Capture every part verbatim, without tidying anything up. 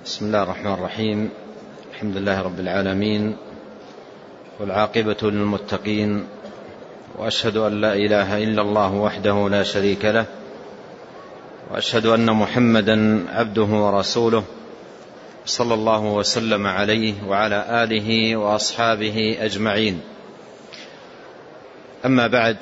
بسم الله الرحمن الرحيم. الحمد لله رب العالمين، والعاقبة للمتقين، وأشهد أن لا إله إلا الله وحده لا شريك له، وأشهد أن محمدا عبده ورسوله، صلى الله وسلم عليه وعلى آله وأصحابه أجمعين. أما بعد،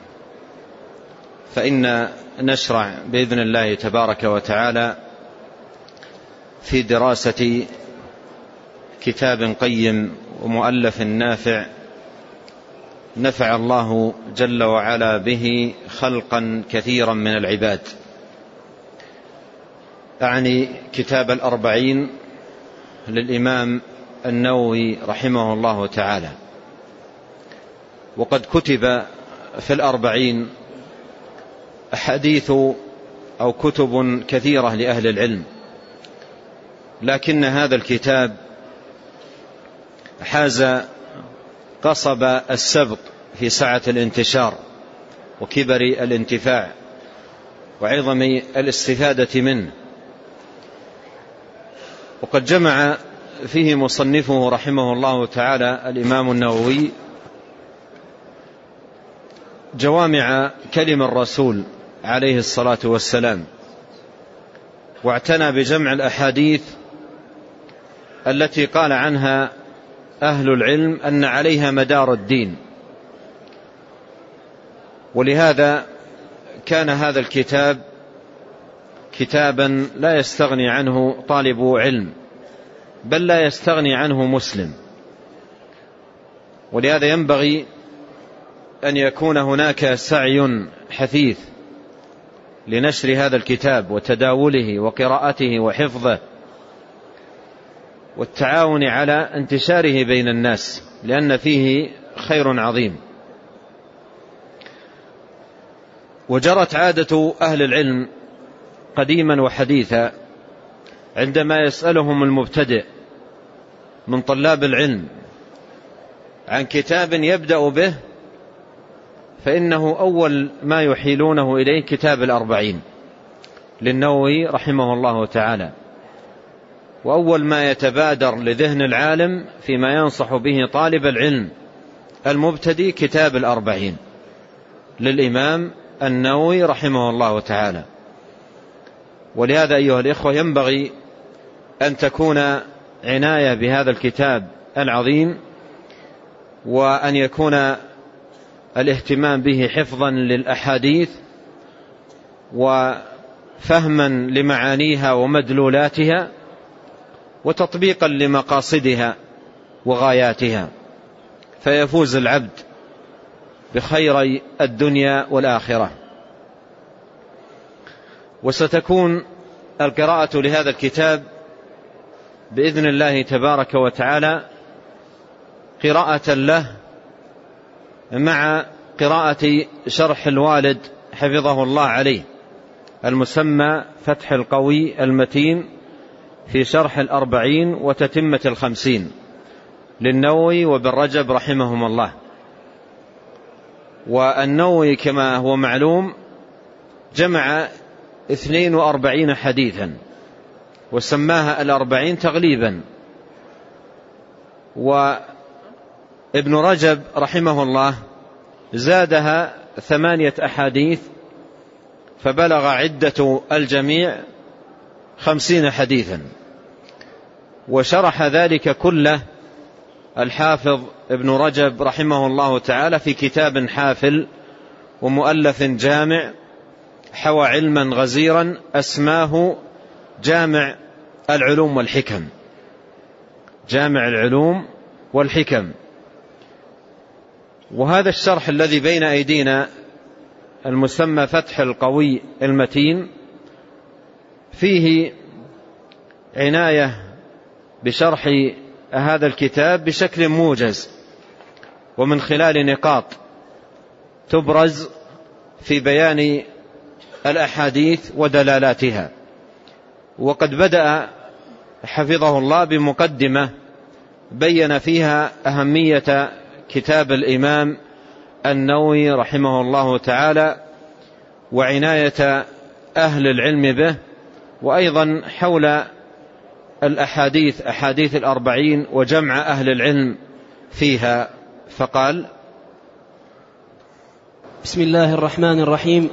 فإن نشرع بإذن الله تبارك وتعالى في دراسة كتاب قيم ومؤلف نافع نفع الله جل وعلا به خلقا كثيرا من العباد، أعني كتاب الأربعين للإمام النووي رحمه الله تعالى. وقد كتب في الأربعين أحاديث أو كتب كثيرة لأهل العلم، لكن هذا الكتاب حاز قصب السبق في سعة الانتشار وكبر الانتفاع وعظم الاستفادة منه. وقد جمع فيه مصنفه رحمه الله تعالى الإمام النووي جوامع كلم الرسول عليه الصلاة والسلام، واعتنى بجمع الأحاديث التي قال عنها أهل العلم أن عليها مدار الدين. ولهذا كان هذا الكتاب كتابا لا يستغني عنه طالب علم، بل لا يستغني عنه مسلم. ولهذا ينبغي أن يكون هناك سعي حثيث لنشر هذا الكتاب وتداوله وقراءته وحفظه والتعاون على انتشاره بين الناس، لأن فيه خير عظيم. وجرت عادة أهل العلم قديما وحديثا عندما يسألهم المبتدئ من طلاب العلم عن كتاب يبدأ به، فإنه أول ما يحيلونه إليه كتاب الأربعين للنووي رحمه الله تعالى، وأول ما يتبادر لذهن العالم فيما ينصح به طالب العلم المبتدئ كتاب الأربعين للإمام النووي رحمه الله تعالى. ولهذا أيها الإخوة ينبغي أن تكون عناية بهذا الكتاب العظيم، وأن يكون الاهتمام به حفظا للأحاديث وفهما لمعانيها ومدلولاتها وتطبيقا لمقاصدها وغاياتها، فيفوز العبد بخير الدنيا والآخرة. وستكون القراءة لهذا الكتاب بإذن الله تبارك وتعالى قراءة له مع قراءة شرح الوالد حفظه الله عليه المسمى فتح القوي المتين في شرح الأربعين وتتمة الخمسين للنووي وابن رجب رحمهم الله. والنووي كما هو معلوم جمع اثنين وأربعين حديثا وسماها الأربعين تغليبا، وابن رجب رحمه الله زادها ثمانية أحاديث فبلغ عدة الجميع خمسين حديثا. وشرح ذلك كله الحافظ ابن رجب رحمه الله تعالى في كتاب حافل ومؤلف جامع حوى علما غزيرا أسماه جامع العلوم والحكم، جامع العلوم والحكم. وهذا الشرح الذي بين أيدينا المسمى فتح القوي المتين فيه عناية بشرح هذا الكتاب بشكل موجز، ومن خلال نقاط تبرز في بيان الأحاديث ودلالاتها. وقد بدأ حفظه الله بمقدمة بين فيها أهمية كتاب الإمام النووي رحمه الله تعالى وعناية أهل العلم به، وأيضا حول الأحاديث أحاديث الأربعين وجمع أهل العلم فيها، فقال: بسم الله الرحمن الرحيم.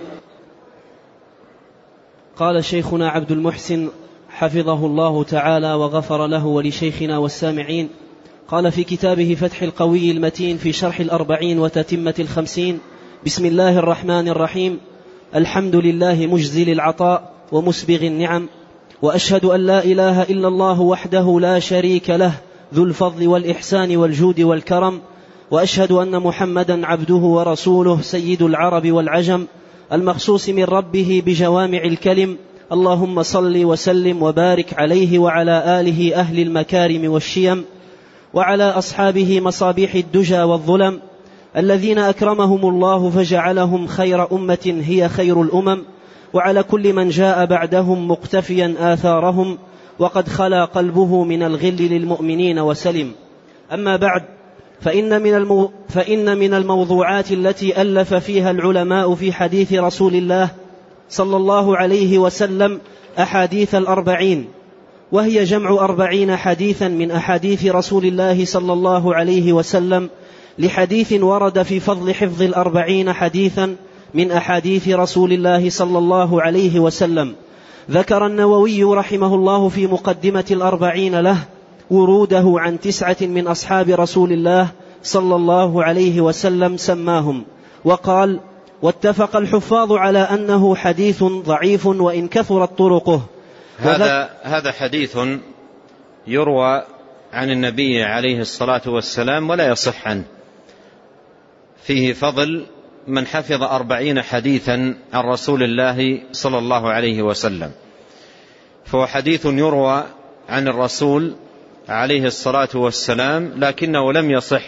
قال شيخنا عبد المحسن حفظه الله تعالى وغفر له ولشيخنا والسامعين، قال في كتابه فتح القوي المتين في شرح الأربعين وتتمة الخمسين: بسم الله الرحمن الرحيم. الحمد لله مجزل العطاء ومسبغ النعم، وأشهد أن لا إله إلا الله وحده لا شريك له ذو الفضل والإحسان والجود والكرم، وأشهد أن محمدا عبده ورسوله سيد العرب والعجم المخصوص من ربه بجوامع الكلم. اللهم صل وسلم وبارك عليه وعلى آله أهل المكارم والشيم، وعلى أصحابه مصابيح الدجى والظلم الذين أكرمهم الله فجعلهم خير أمة هي خير الأمم، وعلى كل من جاء بعدهم مقتفيا آثارهم وقد خلا قلبه من الغل للمؤمنين وسلم. أما بعد، فإن من, المو... فإن من الموضوعات التي ألف فيها العلماء في حديث رسول الله صلى الله عليه وسلم أحاديث الأربعين، وهي جمع أربعين حديثا من أحاديث رسول الله صلى الله عليه وسلم لحديث ورد في فضل حفظ الأربعين حديثا من أحاديث رسول الله صلى الله عليه وسلم. ذكر النووي رحمه الله في مقدمة الأربعين له وروده عن تسعة من أصحاب رسول الله صلى الله عليه وسلم سماهم، وقال: واتفق الحفاظ على أنه حديث ضعيف وإن كثرت طرقه. هذا هذا حديث يروى عن النبي عليه الصلاة والسلام ولا يصح عنه، فيه فضل من حفظ أربعين حديثا عن رسول الله صلى الله عليه وسلم، فهو حديث يروى عن الرسول عليه الصلاة والسلام لكنه لم يصح،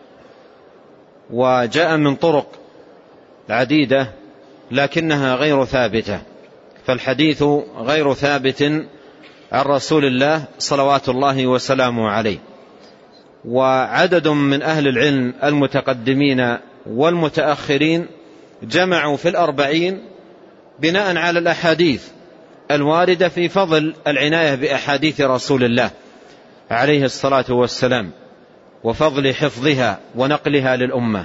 وجاء من طرق عديدة لكنها غير ثابتة، فالحديث غير ثابت عن رسول الله صلوات الله وسلامه عليه. وعدد من أهل العلم المتقدمين والمتأخرين جمعوا في الأربعين بناء على الأحاديث الواردة في فضل العناية بأحاديث رسول الله عليه الصلاة والسلام وفضل حفظها ونقلها للأمة،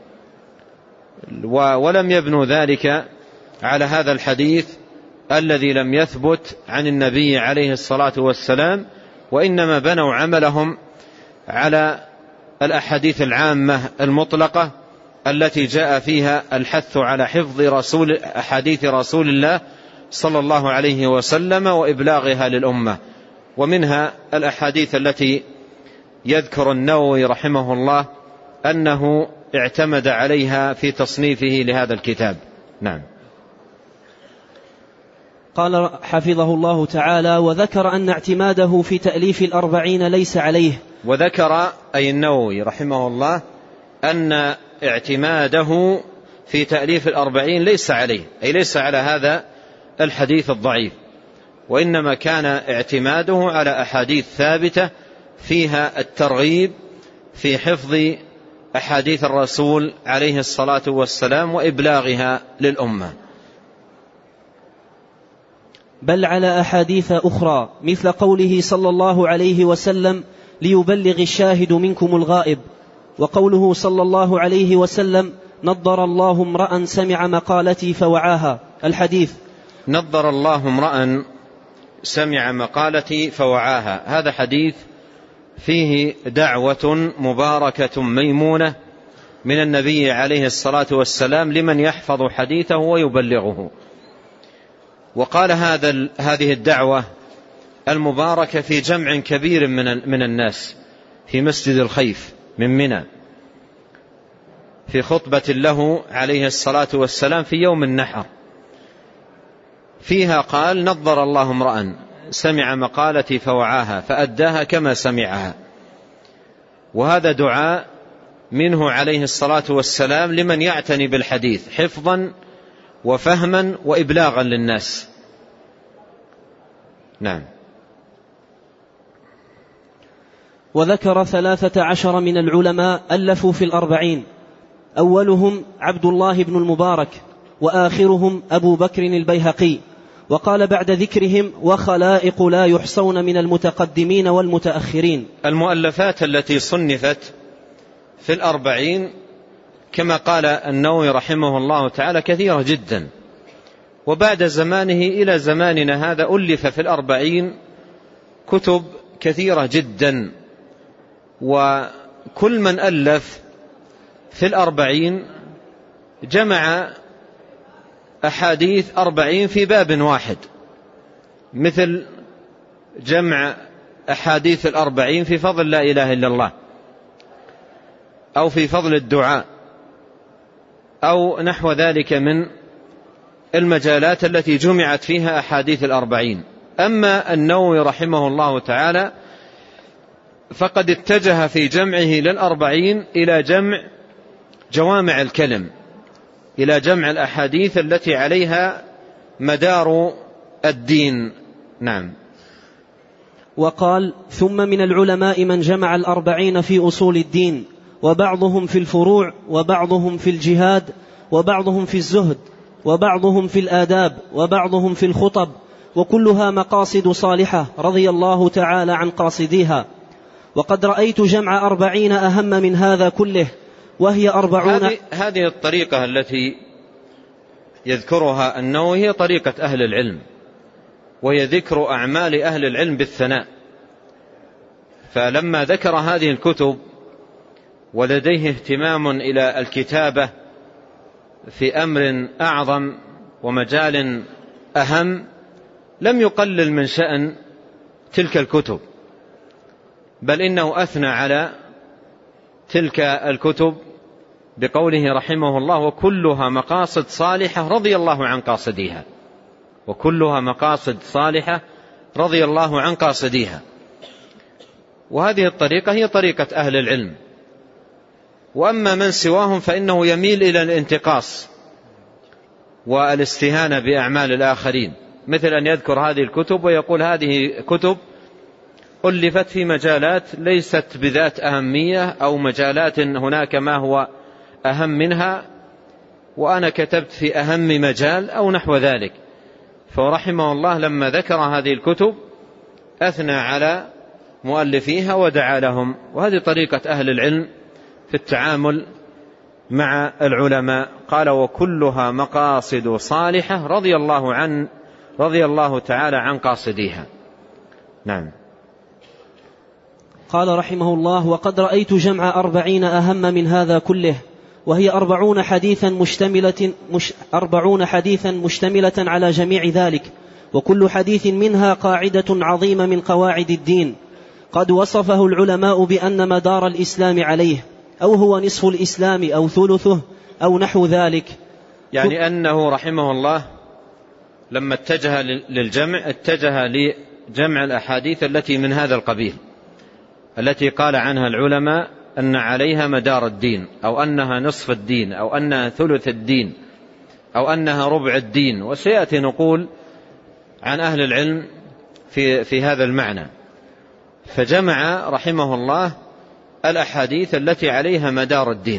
ولم يبنوا ذلك على هذا الحديث الذي لم يثبت عن النبي عليه الصلاة والسلام، وإنما بنوا عملهم على الأحاديث العامة المطلقة التي جاء فيها الحث على حفظ رسول أحاديث رسول الله صلى الله عليه وسلم وإبلاغها للأمة. ومنها الأحاديث التي يذكر النووي رحمه الله أنه اعتمد عليها في تصنيفه لهذا الكتاب. نعم. قال حفظه الله تعالى: وذكر أن اعتماده في تأليف الأربعين ليس عليه. وذكر أي النووي رحمه الله أن اعتماده في تأليف الأربعين ليس عليه، أي ليس على هذا الحديث الضعيف، وإنما كان اعتماده على أحاديث ثابتة فيها الترغيب في حفظ أحاديث الرسول عليه الصلاة والسلام وإبلاغها للأمة، بل على أحاديث أخرى مثل قوله صلى الله عليه وسلم: ليبلغ الشاهد منكم الغائب، وقوله صلى الله عليه وسلم: نضر الله امرأ سمع مقالتي فوعاها. الحديث: نضر الله امرأ سمع مقالتي فوعاها، هذا حديث فيه دعوة مباركة ميمونة من النبي عليه الصلاة والسلام لمن يحفظ حديثه ويبلغه. وقال هذا هذه الدعوة المباركة في جمع كبير من من الناس في مسجد الخيف من منى في خطبة له عليه الصلاة والسلام في يوم النحر، فيها قال: نضر الله امرأ سمع مقالتي فوعاها فأداها كما سمعها. وهذا دعاء منه عليه الصلاة والسلام لمن يعتني بالحديث حفظا وفهما وإبلاغا للناس. نعم. وذكر ثلاثة عشر من العلماء ألفوا في الأربعين، أولهم عبد الله بن المبارك، وآخرهم أبو بكر البيهقي، وقال بعد ذكرهم: وخلائق لا يحصون من المتقدمين والمتأخرين. المؤلفات التي صنفت في الأربعين كما قال النووي رحمه الله تعالى كثيرة جدا، وبعد زمانه إلى زماننا هذا ألف في الأربعين كتب كثيرة جدا، وكل من ألف في الأربعين جمع أحاديث أربعين في باب واحد، مثل جمع أحاديث الأربعين في فضل لا إله إلا الله، أو في فضل الدعاء، أو نحو ذلك من المجالات التي جمعت فيها أحاديث الأربعين. أما النووي رحمه الله تعالى فقد اتجه في جمعه للأربعين إلى جمع جوامع الكلم، إلى جمع الأحاديث التي عليها مدار الدين. نعم. وقال: ثم من العلماء من جمع الأربعين في أصول الدين، وبعضهم في الفروع، وبعضهم في الجهاد، وبعضهم في الزهد، وبعضهم في الآداب، وبعضهم في الخطب، وكلها مقاصد صالحة رضي الله تعالى عن قاصديها. وقد رأيت جمع أربعين أهم من هذا كله، وهي أربعون. هذه, هذه الطريقة التي يذكرها النووي هي طريقة أهل العلم، وهي ذكر أعمال أهل العلم بالثناء. فلما ذكر هذه الكتب ولديه اهتمام إلى الكتابة في أمر أعظم ومجال أهم، لم يقلل من شأن تلك الكتب، بل إنه أثنى على تلك الكتب بقوله رحمه الله: وكلها مقاصد صالحة رضي الله عن قاصديها. وكلها مقاصد صالحة رضي الله عن قاصديها. وهذه الطريقة هي طريقة أهل العلم. وأما من سواهم فإنه يميل إلى الانتقاص والاستهانة بأعمال الآخرين، مثل أن يذكر هذه الكتب ويقول هذه كتب ألفت في مجالات ليست بذات أهمية، أو مجالات هناك ما هو أهم منها، وأنا كتبت في أهم مجال أو نحو ذلك. فرحمه الله لما ذكر هذه الكتب أثنى على مؤلفيها ودعا لهم. وهذه طريقة أهل العلم في التعامل مع العلماء. قال: وكلها مقاصد صالحة رضي الله عن رضي الله تعالى عن قاصديها. نعم. قال رحمه الله: وقد رأيت جمع أربعين أهم من هذا كله، وهي أربعون حديثا مشتملة, مش أربعون حديثا مشتملة على جميع ذلك، وكل حديث منها قاعدة عظيمة من قواعد الدين، قد وصفه العلماء بأن مدار الإسلام عليه، أو هو نصف الإسلام أو ثلثه أو نحو ذلك. يعني أنه رحمه الله لما اتجه للجمع اتجه لجمع الأحاديث التي من هذا القبيل، التي قال عنها العلماء أن عليها مدار الدين، أو أنها نصف الدين، أو أنها ثلث الدين، أو أنها ربع الدين. وسيأتي نقول عن أهل العلم في, في هذا المعنى. فجمع رحمه الله الأحاديث التي عليها مدار الدين.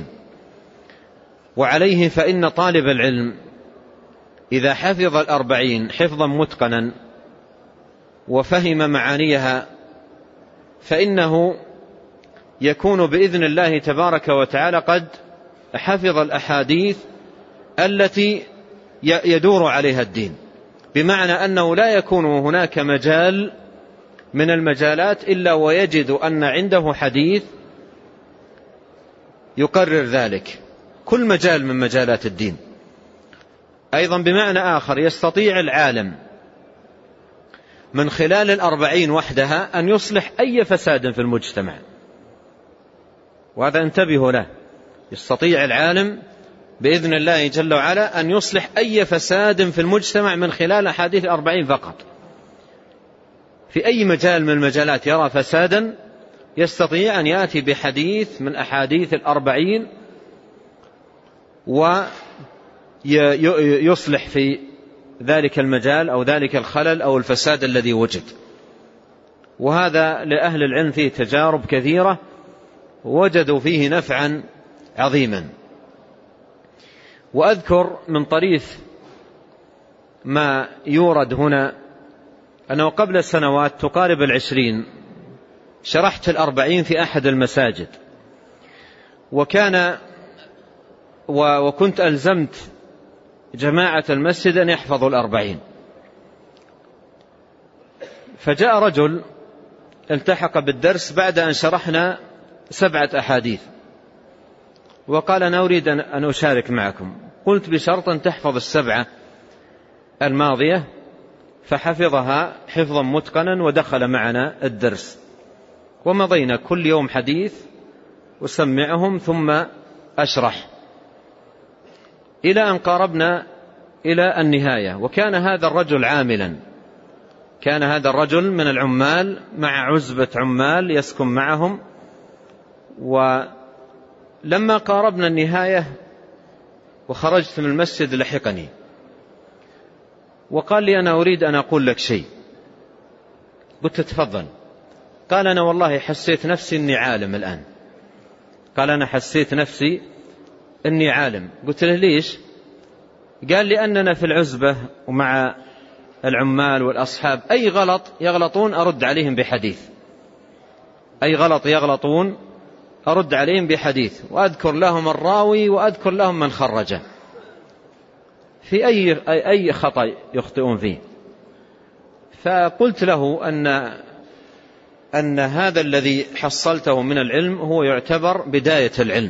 وعليه فإن طالب العلم إذا حفظ الأربعين حفظا متقنا وفهم معانيها فإنه يكون بإذن الله تبارك وتعالى قد حفظ الأحاديث التي يدور عليها الدين، بمعنى أنه لا يكون هناك مجال من المجالات إلا ويجد أن عنده حديث يقرر ذلك، كل مجال من مجالات الدين. أيضا بمعنى آخر يستطيع العالم من خلال الأربعين وحدها أن يصلح أي فساد في المجتمع، وهذا انتبهوا له. يستطيع العالم بإذن الله جل وعلا أن يصلح أي فساد في المجتمع من خلال أحاديث الأربعين فقط. في أي مجال من المجالات يرى فسادا يستطيع أن يأتي بحديث من أحاديث الأربعين ويصلح في ذلك المجال أو ذلك الخلل أو الفساد الذي وجد. وهذا لأهل العلم فيه تجارب كثيرة وجدوا فيه نفعا عظيما. وأذكر من طريف ما يورد هنا أنه قبل سنوات تقارب العشرين شرحت الأربعين في أحد المساجد، وكان وكنت ألزمت جماعة المسجد أن يحفظوا الأربعين، فجاء رجل التحق بالدرس بعد أن شرحنا سبعة أحاديث وقال أنا أريد أن أشارك معكم. قلت بشرط أن تحفظ السبعة الماضية، فحفظها حفظا متقنا ودخل معنا الدرس، ومضينا كل يوم حديث أسمعهم ثم أشرح إلى أن قاربنا إلى النهاية. وكان هذا الرجل عاملا، كان هذا الرجل من العمال مع عزبة عمال يسكن معهم. ولما قاربنا النهاية وخرجت من المسجد لحقني وقال لي أنا أريد أن أقول لك شيء. قلت تفضل. قال أنا والله حسيت نفسي أني عالم الآن. قال أنا حسيت نفسي أني عالم. قلت له ليش؟ قال لأننا في العزبة ومع العمال والأصحاب أي غلط يغلطون أرد عليهم بحديث، أي غلط يغلطون أرد عليهم بحديث، وأذكر لهم الراوي وأذكر لهم من خرجه في أي أي خطأ يخطئون فيه. فقلت له أن أن هذا الذي حصلته من العلم هو يعتبر بداية العلم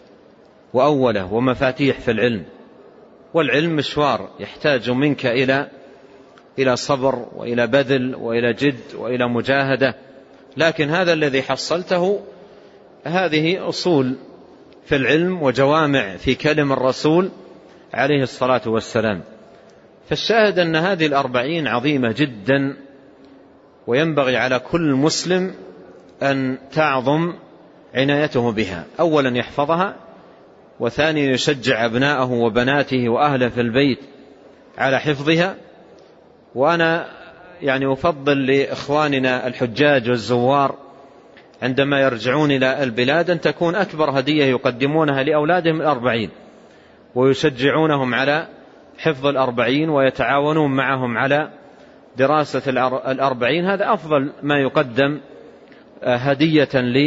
وأوله ومفاتيح في العلم، والعلم مشوار يحتاج منك إلى إلى صبر وإلى بذل وإلى جد وإلى مجاهدة، لكن هذا الذي حصلته هذه أصول في العلم وجوامع في كلم الرسول عليه الصلاة والسلام. فالشاهد أن هذه الأربعين عظيمة جدا، وينبغي على كل مسلم أن تعظم عنايته بها. أولا يحفظها، وثانيا يشجع أبناءه وبناته وأهله في البيت على حفظها. وأنا يعني أفضل لإخواننا الحجاج والزوار عندما يرجعون إلى البلاد أن تكون أكبر هدية يقدمونها لأولادهم الأربعين، ويشجعونهم على حفظ الأربعين ويتعاونون معهم على دراسة الأربعين. هذا أفضل ما يقدم هدية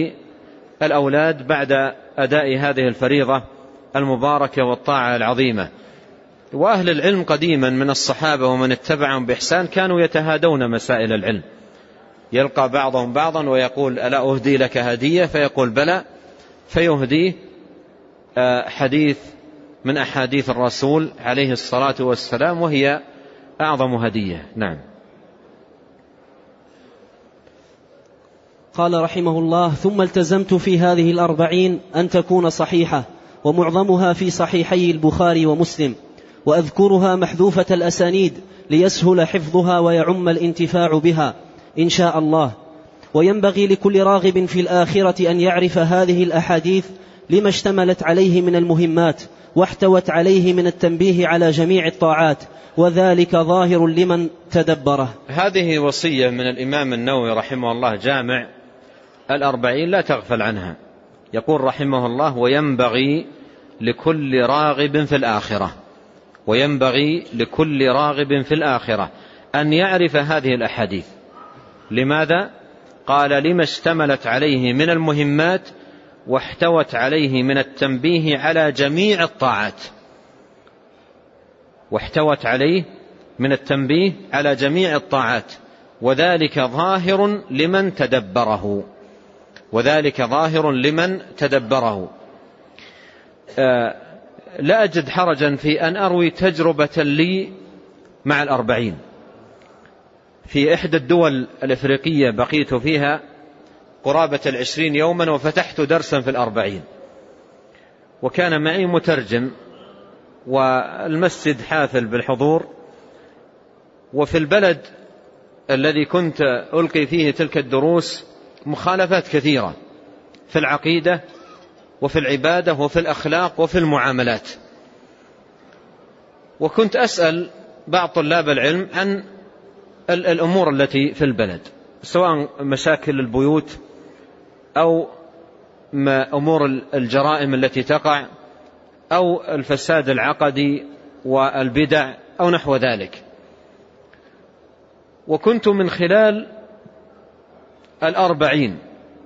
للأولاد بعد أداء هذه الفريضة المباركة والطاعة العظيمة. وأهل العلم قديما من الصحابة ومن اتبعهم بإحسان كانوا يتهادون مسائل العلم، يلقى بعضهم بعضا ويقول ألا أهدي لك هدية؟ فيقول بلى، فيهديه حديث من أحاديث الرسول عليه الصلاة والسلام، وهي أعظم هدية. نعم. قال رحمه الله: ثم التزمت في هذه الأربعين أن تكون صحيحة، ومعظمها في صحيحي البخاري ومسلم، وأذكرها محذوفة الأسانيد ليسهل حفظها ويعم الانتفاع بها إن شاء الله. وينبغي لكل راغب في الآخرة أن يعرف هذه الأحاديث لما اشتملت عليه من المهمات، واحتوت عليه من التنبيه على جميع الطاعات، وذلك ظاهر لمن تدبره. هذه وصية من الإمام النووي رحمه الله جامع الأربعين، لا تغفل عنها. يقول رحمه الله: وينبغي لكل راغب في الآخرة، وينبغي لكل راغب في الآخرة أن يعرف هذه الأحاديث. لماذا؟ قال: لما اشتملت عليه من المهمات، واحتوت عليه من التنبيه على جميع الطاعات، واحتوت عليه من التنبيه على جميع الطاعات، وذلك ظاهر لمن تدبره، وذلك ظاهر لمن تدبره. آه لا أجد حرجا في أن أروي تجربة لي مع الأربعين. في إحدى الدول الإفريقية بقيت فيها قرابة العشرين يوما، وفتحت درسا في الأربعين، وكان معي مترجم، والمسجد حافل بالحضور. وفي البلد الذي كنت ألقي فيه تلك الدروس مخالفات كثيرة في العقيدة وفي العبادة وفي الأخلاق وفي المعاملات. وكنت أسأل بعض طلاب العلم عن الأمور التي في البلد، سواء مشاكل البيوت أو أمور الجرائم التي تقع أو الفساد العقدي والبدع أو نحو ذلك. وكنت من خلال الأربعين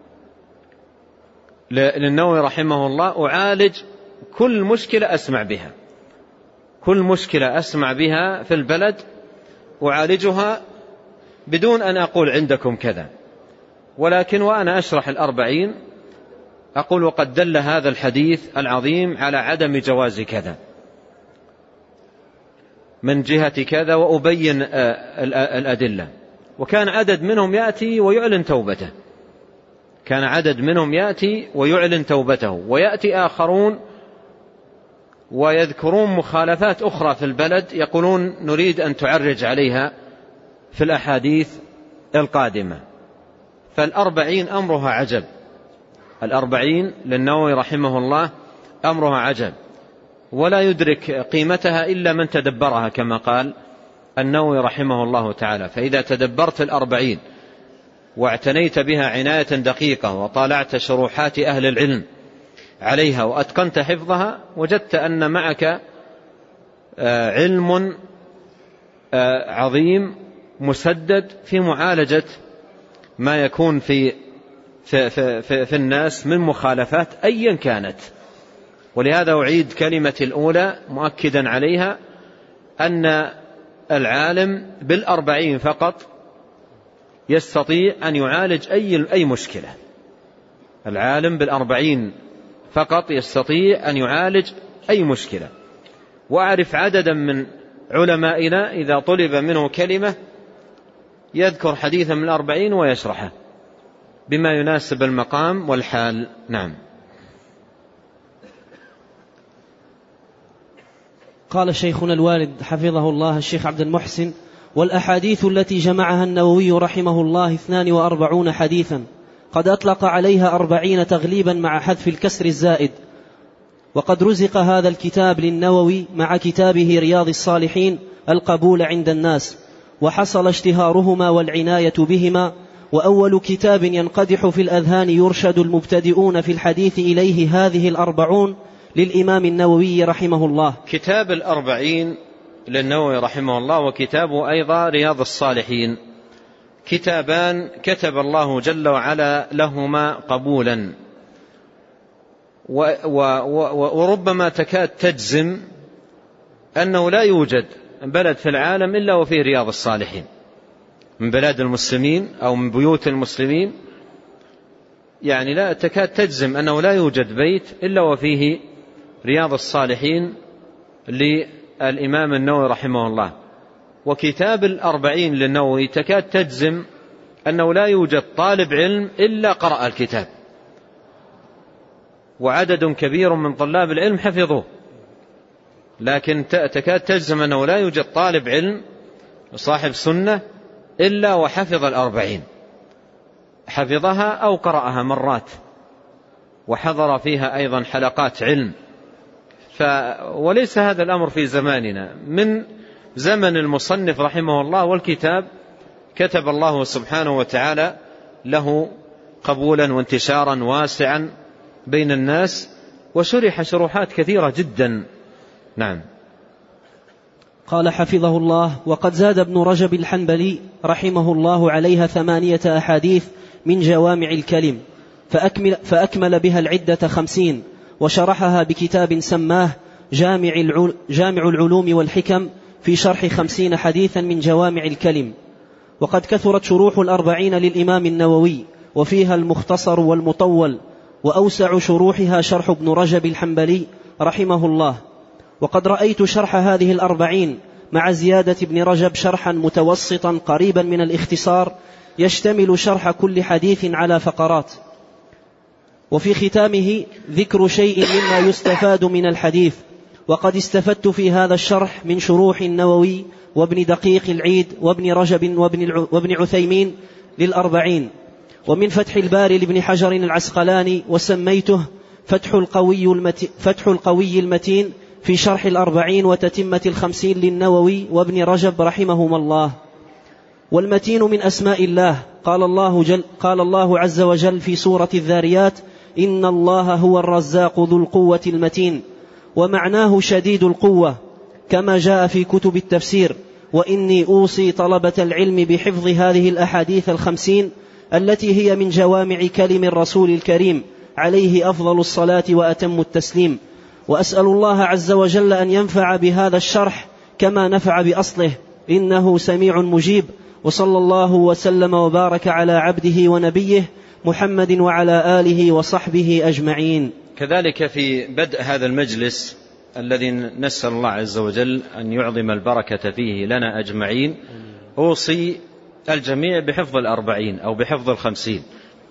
للنووي رحمه الله أعالج كل مشكلة أسمع بها، كل مشكلة أسمع بها في البلد أعالجها بدون أن أقول عندكم كذا، ولكن وأنا أشرح الأربعين أقول وقد دل هذا الحديث العظيم على عدم جواز كذا من جهة كذا، وأبين الأدلة. وكان عدد منهم يأتي ويعلن توبته، كان عدد منهم يأتي ويعلن توبته، ويأتي آخرون ويذكرون مخالفات أخرى في البلد يقولون نريد أن تعرج عليها في الأحاديث القادمة. فالأربعين أمرها عجب، الأربعين للنووي رحمه الله أمرها عجب، ولا يدرك قيمتها إلا من تدبرها كما قال النووي رحمه الله تعالى. فإذا تدبرت الأربعين واعتنيت بها عناية دقيقة وطالعت شروحات أهل العلم عليها وأتقنت حفظها، وجدت أن معك علم عظيم مسدد في معالجة ما يكون في في, في, في, في الناس من مخالفات أيا كانت. ولهذا أعيد كلمتي الأولى مؤكدا عليها أن العالم بالأربعين فقط يستطيع أن يعالج أي, أي مشكلة، العالم بالأربعين فقط يستطيع أن يعالج أي مشكلة. وأعرف عددا من علمائنا إذا طلب منه كلمة يذكر حديثا من الأربعين ويشرحه بما يناسب المقام والحال. نعم. قال شيخنا الوالد حفظه الله الشيخ عبد المحسن: والأحاديث التي جمعها النووي رحمه الله اثنان وأربعون حديثا، قد أطلق عليها أربعين تغليبا مع حذف الكسر الزائد. وقد رزق هذا الكتاب للنووي مع كتابه رياض الصالحين القبول عند الناس، وحصل اشتهارهما والعناية بهما. وأول كتاب ينقدح في الأذهان يرشد المبتدئون في الحديث إليه هذه الأربعون للإمام النووي رحمه الله. كتاب الأربعين للنووي رحمه الله وكتابه أيضا رياض الصالحين، كتابان كتب الله جل وعلا لهما قبولا، وربما تكاد تجزم أنه لا يوجد بلد في العالم إلا وفيه رياض الصالحين، من بلاد المسلمين أو من بيوت المسلمين، يعني لا تكاد تجزم أنه لا يوجد بيت إلا وفيه رياض الصالحين للإمام النووي رحمه الله. وكتاب الأربعين للنووي تكاد تجزم أنه لا يوجد طالب علم إلا قرأ الكتاب، وعدد كبير من طلاب العلم حفظوه، لكن تكاد تجزم أنه لا يوجد طالب علم صاحب سنة إلا وحفظ الأربعين، حفظها أو قرأها مرات وحضر فيها أيضا حلقات علم. ف وليس هذا الأمر في زماننا، من زمن المصنف رحمه الله والكتاب كتب الله سبحانه وتعالى له قبولا وانتشارا واسعا بين الناس، وشرح شروحات كثيرة جدا. نعم. قال حفظه الله: وقد زاد ابن رجب الحنبلي رحمه الله عليها ثمانية أحاديث من جوامع الكلم، فأكمل, فأكمل بها العدة خمسين، وشرحها بكتاب سماه جامع, جامع العلوم والحكم في شرح خمسين حديثا من جوامع الكلم. وقد كثرت شروح الأربعين للإمام النووي، وفيها المختصر والمطول، وأوسع شروحها شرح ابن رجب الحنبلي رحمه الله. وقد رأيت شرح هذه الأربعين مع زيادة ابن رجب شرحا متوسطا قريبا من الاختصار، يشتمل شرح كل حديث على فقرات. وفي ختامه ذكر شيء مما يستفاد من الحديث. وقد استفدت في هذا الشرح من شروح النووي وابن دقيق العيد وابن رجب وابن, وابن عثيمين للأربعين، ومن فتح الباري لابن حجر العسقلاني، وسميته فتح القوي المتين, فتح القوي المتين في شرح الأربعين وتتمة الخمسين للنووي وابن رجب رحمهما الله. والمتين من أسماء الله. قال الله, جل قال الله عز وجل في سورة الذاريات: إن الله هو الرزاق ذو القوة المتين، ومعناه شديد القوة كما جاء في كتب التفسير. وإني أوصي طلبة العلم بحفظ هذه الأحاديث الخمسين التي هي من جوامع كلم الرسول الكريم عليه أفضل الصلاة وأتم التسليم، وأسأل الله عز وجل أن ينفع بهذا الشرح كما نفع بأصله، إنه سميع مجيب. وصلى الله وسلم وبارك على عبده ونبيه محمد وعلى آله وصحبه أجمعين. كذلك في بدء هذا المجلس الذي نسأل الله عز وجل أن يعظم البركة فيه لنا أجمعين، أوصي الجميع بحفظ الأربعين أو بحفظ الخمسين،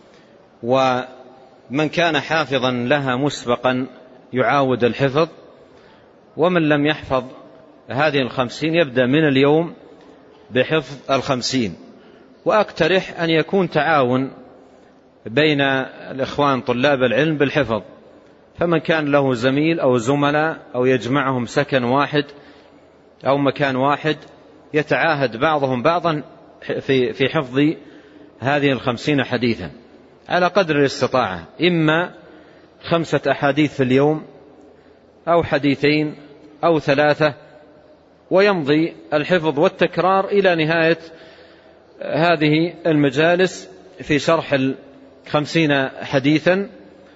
ومن كان حافظا لها مسبقا يعاود الحفظ، ومن لم يحفظ هذه الخمسين يبدأ من اليوم بحفظ الخمسين. وأقترح أن يكون تعاون بين الإخوان طلاب العلم بالحفظ، فمن كان له زميل أو زملاء أو يجمعهم سكن واحد أو مكان واحد يتعاهد بعضهم بعضا في في حفظ هذه الخمسين حديثا على قدر الاستطاعة، إما خمسة أحاديث في اليوم أو حديثين أو ثلاثة، ويمضي الحفظ والتكرار إلى نهاية هذه المجالس في شرح الخمسين حديثا،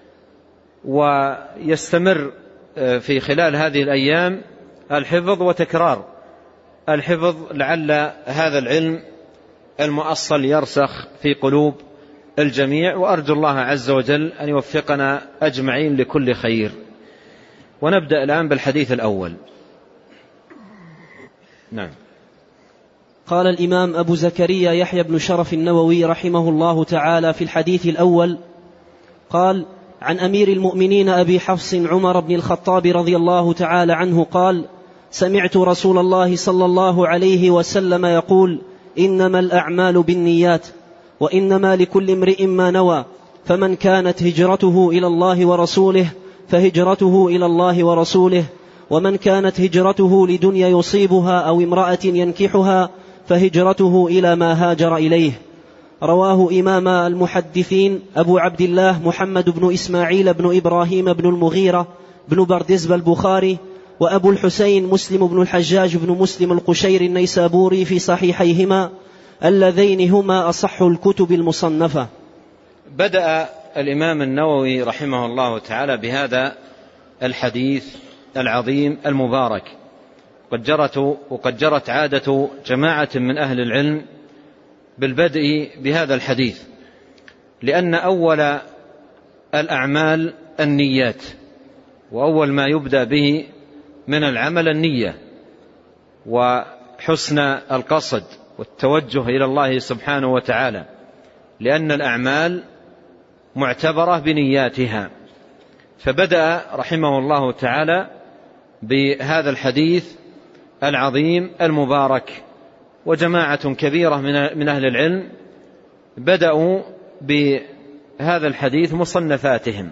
ويستمر في خلال هذه الأيام الحفظ وتكرار الحفظ، لعل هذا العلم المؤصل يرسخ في قلوب الجميع، وأرجو الله عز وجل أن يوفقنا أجمعين لكل خير. ونبدأ الآن بالحديث الأول. نعم. قال الإمام أبو زكريا يحيى بن شرف النووي رحمه الله تعالى في الحديث الأول، قال: عن أمير المؤمنين أبي حفص عمر بن الخطاب رضي الله تعالى عنه قال: سمعت رسول الله صلى الله عليه وسلم يقول: إنما الأعمال بالنيات، وإنما لكل امرئ ما نوى، فمن كانت هجرته إلى الله ورسوله فهجرته إلى الله ورسوله، ومن كانت هجرته لدنيا يصيبها أو امرأة ينكحها فهجرته إلى ما هاجر إليه. رواه إمام المحدثين أبو عبد الله محمد بن إسماعيل بن إبراهيم بن المغيرة بن بردزبة البخاري، وأبو الحسين مسلم بن الحجاج بن مسلم القشير النيسابوري في صحيحيهما اللذين هما أصح الكتب المصنفة. بدأ الإمام النووي رحمه الله تعالى بهذا الحديث العظيم المبارك. قد جرت وقد جرت عادة جماعة من أهل العلم بالبدء بهذا الحديث، لأن أول الأعمال النيات، وأول ما يبدأ به من العمل النية وحسن القصد والتوجه إلى الله سبحانه وتعالى، لأن الأعمال معتبرة بنياتها. فبدأ رحمه الله تعالى بهذا الحديث العظيم المبارك، وجماعة كبيرة من أهل العلم بدأوا بهذا الحديث مصنفاتهم.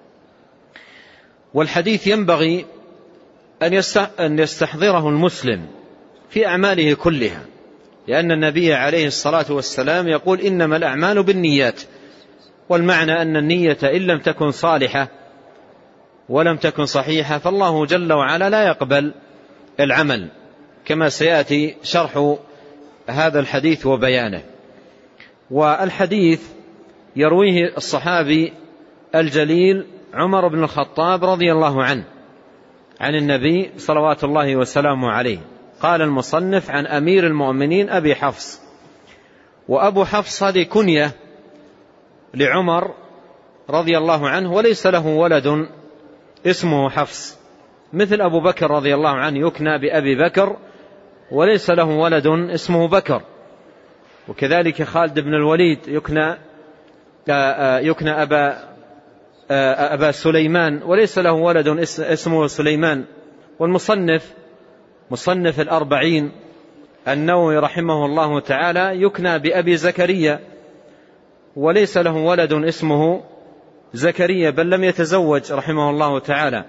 والحديث ينبغي أن يستحضره المسلم في أعماله كلها، لأن النبي عليه الصلاة والسلام يقول: إنما الأعمال بالنيات، والمعنى أن النية إن لم تكن صالحة ولم تكن صحيحة فالله جل وعلا لا يقبل العمل، كما سيأتي شرح هذا الحديث وبيانه. والحديث يرويه الصحابي الجليل عمر بن الخطاب رضي الله عنه عن النبي صلوات الله وسلامه عليه. قال المصنف: عن أمير المؤمنين أبي حفص. وأبو حفص هذه كنية لعمر رضي الله عنه، وليس له ولد اسمه حفص، مثل أبو بكر رضي الله عنه يكنى بأبي بكر وليس له ولد اسمه بكر، وكذلك خالد بن الوليد يكنى يكنى أبا أبا سليمان وليس له ولد اسمه سليمان. والمصنف مصنف الأربعين النووي رحمه الله تعالى يكنى بأبي زكريا وليس له ولد اسمه زكريا، بل لم يتزوج رحمه الله تعالى.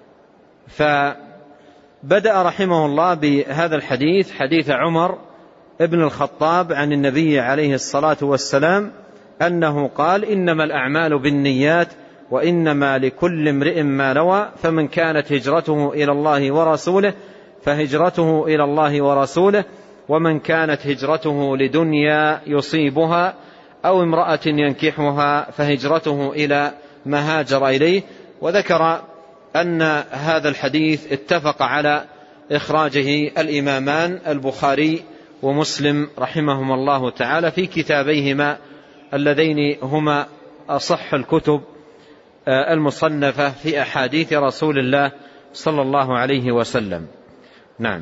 فبدأ رحمه الله بهذا الحديث، حديث عمر ابن الخطاب عن النبي عليه الصلاة والسلام أنه قال: إنما الأعمال بالنيات وإنما لكل امرئ ما نوى، فمن كانت هجرته إلى الله ورسوله فهجرته إلى الله ورسوله، ومن كانت هجرته لدنيا يصيبها أو امرأة ينكحها فهجرته إلى ما هاجر إليه. وذكر أن هذا الحديث اتفق على إخراجه الإمامان البخاري ومسلم رحمهما الله تعالى في كتابيهما اللذين هما أصح الكتب المصنفة في أحاديث رسول الله صلى الله عليه وسلم. نعم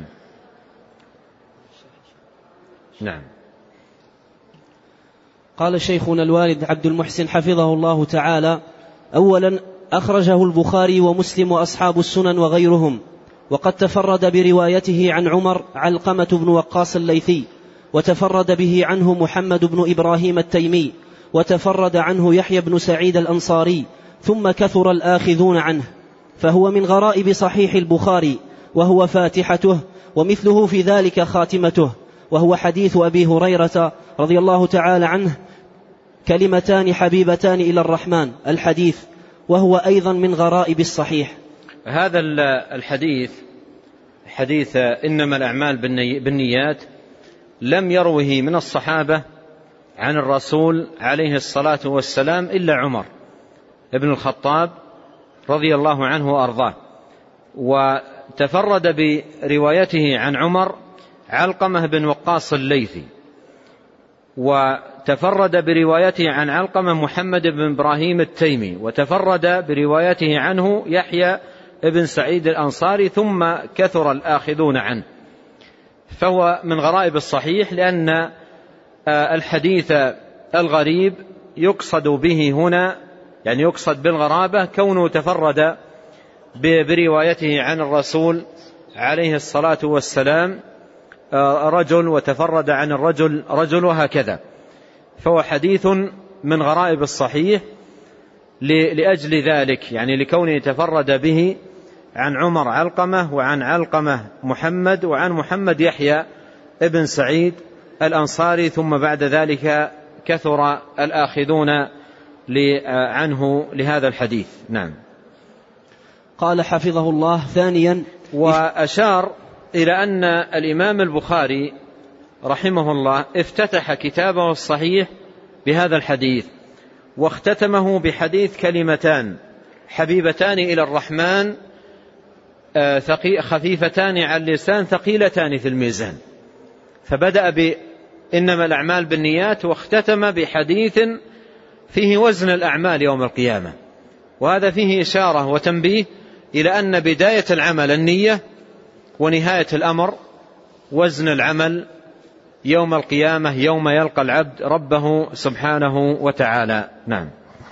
نعم. قال شيخنا الوالد عبد المحسن حفظه الله تعالى: أولا أخرجه البخاري ومسلم وأصحاب السنن وغيرهم، وقد تفرد بروايته عن عمر علقمة بن وقاص الليثي، وتفرد به عنه محمد بن إبراهيم التيمي، وتفرد عنه يحيى بن سعيد الأنصاري، ثم كثر الآخذون عنه، فهو من غرائب صحيح البخاري، وهو فاتحته، ومثله في ذلك خاتمته، وهو حديث أبي هريرة رضي الله تعالى عنه: كلمتان حبيبتان إلى الرحمن الحديث، وهو أيضا من غرائب الصحيح. هذا الحديث حديث إنما الأعمال بالنيات لم يروه من الصحابة عن الرسول عليه الصلاة والسلام إلا عمر ابن الخطاب رضي الله عنه وأرضاه، وتفرد بروايته عن عمر علقمة بن وقاص الليثي، وتفرد بروايته عن علقمة محمد بن إبراهيم التيمي، وتفرد بروايته عنه يحيى بن سعيد الأنصاري، ثم كثر الآخذون عنه. فهو من غرائب الصحيح، لأن الحديث الغريب يقصد به هنا، يعني يقصد بالغرابة كونه تفرد بروايته عن الرسول عليه الصلاة والسلام رجل، وتفرد عن الرجل رجل، وهكذا. فهو حديث من غرائب الصحيح لأجل ذلك، يعني لكونه تفرد به عن عمر علقمة، وعن علقمة محمد، وعن محمد يحيى ابن سعيد الأنصاري، ثم بعد ذلك كثر الآخذون عنه لهذا الحديث. نعم. قال حفظه الله: ثانيا، وأشار إلى أن الإمام البخاري رحمه الله افتتح كتابه الصحيح بهذا الحديث، واختتمه بحديث كلمتان حبيبتان إلى الرحمن خفيفتان على اللسان ثقيلتان في الميزان، فبدأ بإنما الأعمال بالنيات، واختتم بحديث فيه وزن الأعمال يوم القيامة. وهذا فيه إشارة وتنبيه إلى أن بداية العمل النية، ونهاية الأمر وزن العمل يوم القيامة، يوم يلقى العبد ربه سبحانه وتعالى. نعم.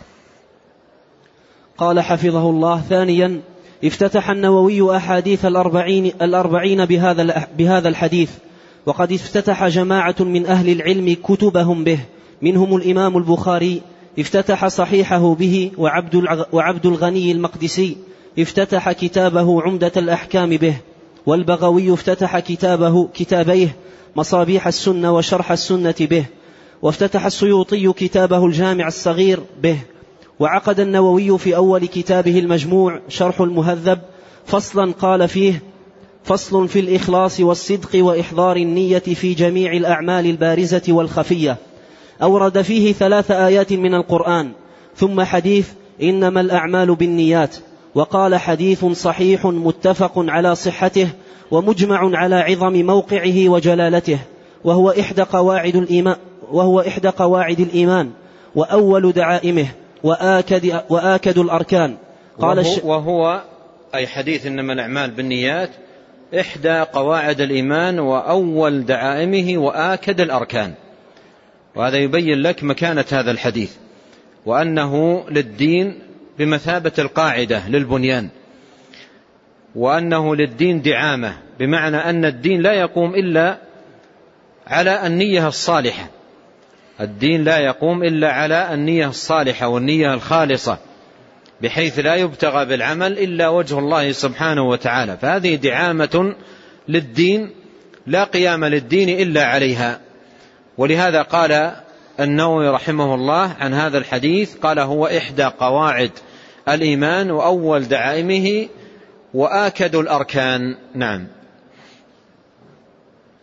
قال حفظه الله: ثانيا، افتتح النووي أحاديث الأربعين, الأربعين بهذا, بهذا الحديث، وقد افتتح جماعة من أهل العلم كتبهم به، منهم الإمام البخاري افتتح صحيحه به، وعبد, وعبد الغني المقدسي افتتح كتابه عمدة الأحكام به، والبغوي افتتح كتابه كتابيه مصابيح السنة وشرح السنة به، وافتتح السيوطي كتابه الجامع الصغير به، وعقد النووي في أول كتابه المجموع شرح المهذب فصلا قال فيه: فصل في الإخلاص والصدق وإحضار النية في جميع الأعمال البارزة والخفية. أورد فيه ثلاث آيات من القرآن، ثم حديث إنما الأعمال بالنيات، وقال: حديث صحيح متفق على صحته، ومجمع على عظم موقعه وجلالته، وهو إحدى قواعد الإيمان, وهو إحدى قواعد الإيمان وأول دعائمه وآكد, وآكد الأركان. قال وهو, وهو أي حديث إنما الأعمال بالنيات إحدى قواعد الإيمان وأول دعائمه وآكد الأركان. وهذا يبين لك مكانة هذا الحديث، وأنه للدين بمثابة القاعدة للبنيان، وأنه للدين دعامة، بمعنى أن الدين لا يقوم إلا على النية الصالحة، الدين لا يقوم إلا على النية الصالحة والنية الخالصة، بحيث لا يبتغى بالعمل إلا وجه الله سبحانه وتعالى. فهذه دعامة للدين لا قيام للدين إلا عليها. ولهذا قال النووي رحمه الله عن هذا الحديث، قال: هو إحدى قواعد الإيمان وأول دعائمه وآكد الأركان. نعم.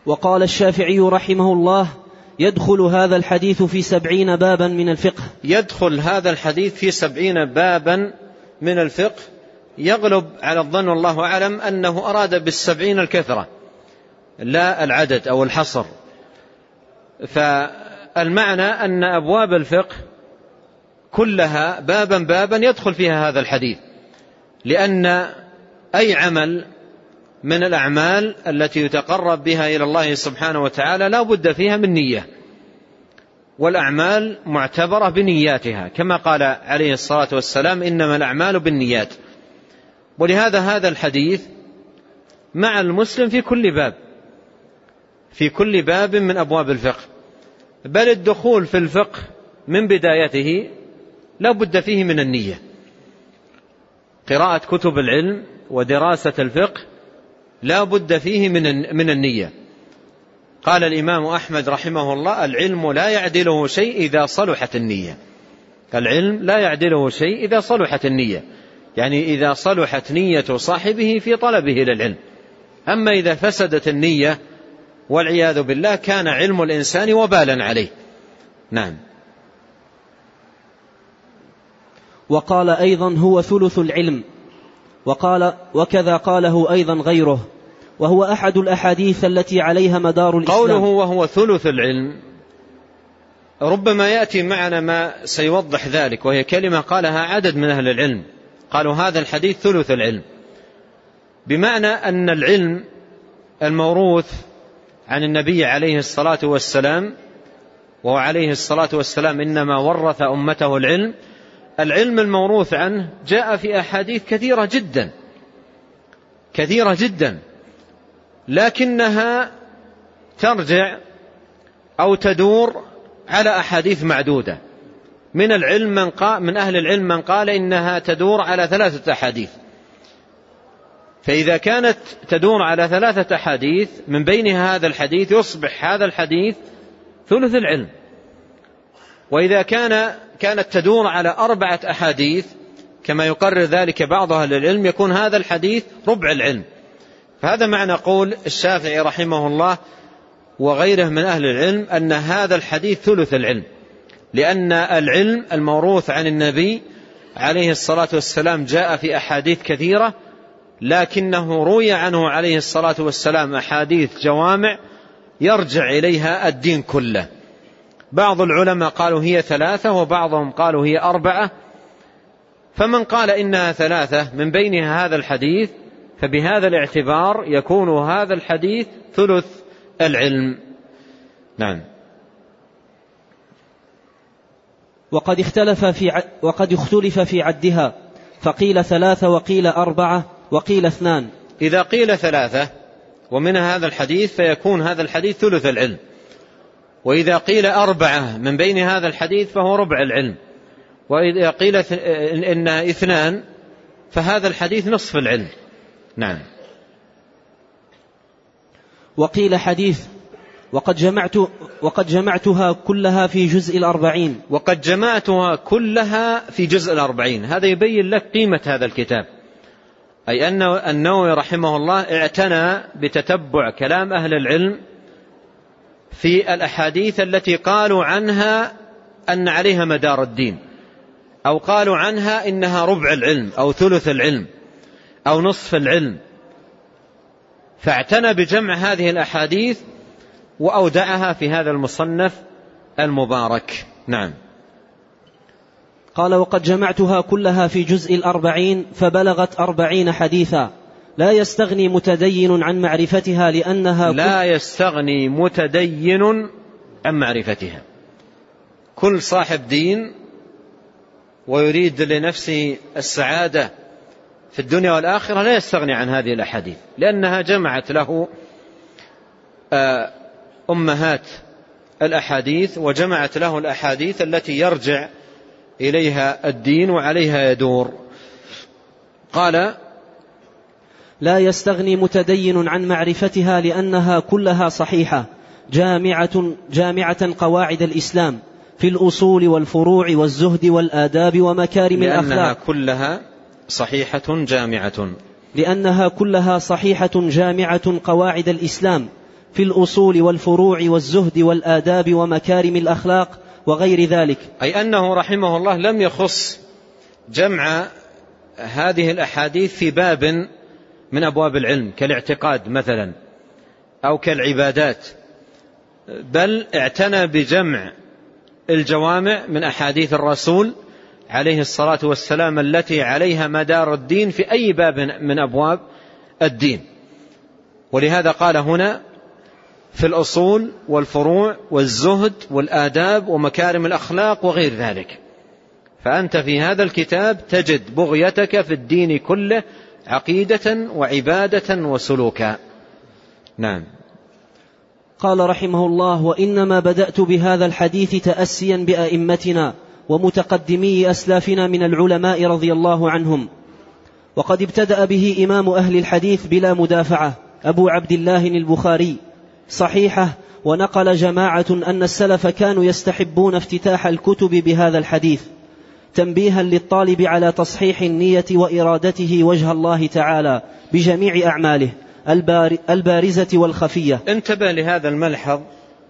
وقال الشافعي رحمه الله: يدخل هذا الحديث في سبعين بابا من الفقه. يدخل هذا الحديث في سبعين بابا من الفقه. يغلب على الظن والله أعلم أنه أراد بالسبعين الكثرة لا العدد أو الحصر، فالمعنى أن أبواب الفقه كلها بابا بابا يدخل فيها هذا الحديث، لأن أي عمل من الأعمال التي يتقرب بها إلى الله سبحانه وتعالى لا بد فيها من نية، والأعمال معتبرة بنياتها كما قال عليه الصلاة والسلام: إنما الأعمال بالنيات. ولهذا هذا الحديث مع المسلم في كل باب في كل باب من أبواب الفقه، بل الدخول في الفقه من بدايته لا بد فيه من النية. قراءة كتب العلم ودراسة الفقه لا بد فيه من من النية. قال الإمام أحمد رحمه الله: العلم لا يعدله شيء إذا صلحت النية. العلم لا يعدله شيء إذا صلحت النية، يعني إذا صلحت نية صاحبه في طلبه للعلم. أما إذا فسدت النية والعياذ بالله كان علم الإنسان وبالا عليه. نعم. وقال أيضا: هو ثلث العلم. وقال وكذا قاله أيضا غيره، وهو أحد الأحاديث التي عليها مدار الإسلام. قوله وهو ثلث العلم ربما يأتي معنا ما سيوضح ذلك، وهي كلمة قالها عدد من أهل العلم، قالوا هذا الحديث ثلث العلم، بمعنى أن العلم الموروث عن النبي عليه الصلاة والسلام، وهو عليه الصلاة والسلام إنما ورث أمته العلم، العلم الموروث عنه جاء في أحاديث كثيرة جدا كثيرة جدا، لكنها ترجع أو تدور على أحاديث معدودة. من العلم من قال من أهل العلم من قال إنها تدور على ثلاثة أحاديث. فإذا كانت تدور على ثلاثة أحاديث من بينها هذا الحديث، يصبح هذا الحديث ثلث العلم. وإذا كان كانت تدور على أربعة أحاديث كما يقرر ذلك بعض أهل العلم، يكون هذا الحديث ربع العلم. فهذا معنى قول الشافعي رحمه الله وغيره من أهل العلم أن هذا الحديث ثلث العلم، لأن العلم الموروث عن النبي عليه الصلاة والسلام جاء في أحاديث كثيرة، لكنه روي عنه عليه الصلاة والسلام أحاديث جوامع يرجع إليها الدين كله. بعض العلماء قالوا هي ثلاثة، وبعضهم قالوا هي أربعة، فمن قال إنها ثلاثة من بينها هذا الحديث، فبهذا الاعتبار يكون هذا الحديث ثلث العلم. نعم. وقد اختلف في ع... وقد اختلف في عدها، فقيل ثلاثة وقيل أربعة وقيل اثنان. إذا قيل ثلاثة ومن هذا الحديث فيكون هذا الحديث ثلث العلم، وإذا قيل أربعة من بين هذا الحديث فهو ربع العلم، وإذا قيل إن اثنان فهذا الحديث نصف العلم. نعم. وقيل حديث وقد جمعت وقد جمعتها كلها في جزء الأربعين. وقد جمعتها كلها في جزء الأربعين، هذا يبين لك قيمة هذا الكتاب، أي أن النووي رحمه الله اعتنى بتتبع كلام أهل العلم في الأحاديث التي قالوا عنها أن عليها مدار الدين، أو قالوا عنها إنها ربع العلم أو ثلث العلم أو نصف العلم، فاعتنى بجمع هذه الأحاديث وأودعها في هذا المصنف المبارك. نعم. قال: وقد جمعتها كلها في جزء الأربعين فبلغت أربعين حديثا، لا يستغني متدين عن معرفتها لأنها لا يستغني متدين عن معرفتها. كل صاحب دين ويريد لنفسه السعادة في الدنيا والآخرة لا يستغني عن هذه الأحاديث، لأنها جمعت له أمهات الأحاديث، وجمعت له الأحاديث التي يرجع إليها الدين وعليها يدور. قال: لا يستغني متدين عن معرفتها لأنها كلها صحيحة جامعة, جامعة قواعد الإسلام في الأصول والفروع والزهد والآداب ومكارم الأخلاق. لأنها كلها صحيحة جامعة لأنها كلها صحيحة جامعة قواعد الإسلام في الأصول والفروع والزهد والآداب ومكارم الأخلاق وغير ذلك. أي أنه رحمه الله لم يخص جمع هذه الأحاديث في باب من أبواب العلم كالاعتقاد مثلا أو كالعبادات، بل اعتنى بجمع الجوامع من أحاديث الرسول عليه الصلاة والسلام التي عليها مدار الدين في أي باب من أبواب الدين. ولهذا قال هنا في الأصول والفروع والزهد والآداب ومكارم الأخلاق وغير ذلك. فأنت في هذا الكتاب تجد بغيتك في الدين كله عقيدة وعبادة وسلوكا. نعم. قال رحمه الله: وإنما بدأت بهذا الحديث تأسيا بأئمتنا ومتقدمي أسلافنا من العلماء رضي الله عنهم، وقد ابتدأ به إمام أهل الحديث بلا مدافعة أبو عبد الله البخاري صحيحة، ونقل جماعة أن السلف كانوا يستحبون افتتاح الكتب بهذا الحديث تنبيها للطالب على تصحيح النية وإرادته وجه الله تعالى بجميع أعماله البارزة والخفية. انتبه لهذا الملحظ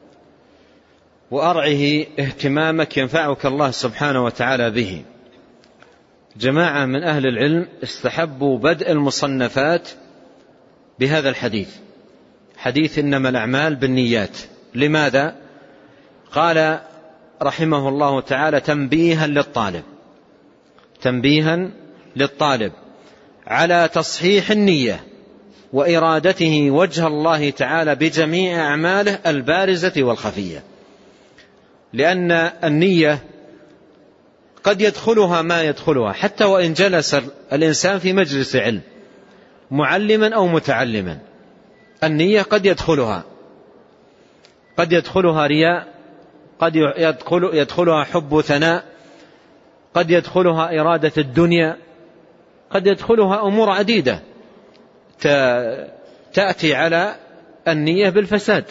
وأرعه اهتمامك ينفعك الله سبحانه وتعالى به. جماعة من أهل العلم استحبوا بدء المصنفات بهذا الحديث، حديث إنما الأعمال بالنيات. لماذا؟ قال رحمه الله تعالى: تنبيها للطالب، تنبيها للطالب على تصحيح النية وإرادته وجه الله تعالى بجميع أعماله البارزة والخفية. لأن النية قد يدخلها ما يدخلها، حتى وإن جلس الإنسان في مجلس علم معلما أو متعلما، النية قد يدخلها قد يدخلها رياء، قد يدخل يدخلها حب ثناء، قد يدخلها إرادة الدنيا، قد يدخلها أمور عديدة تأتي على النية بالفساد.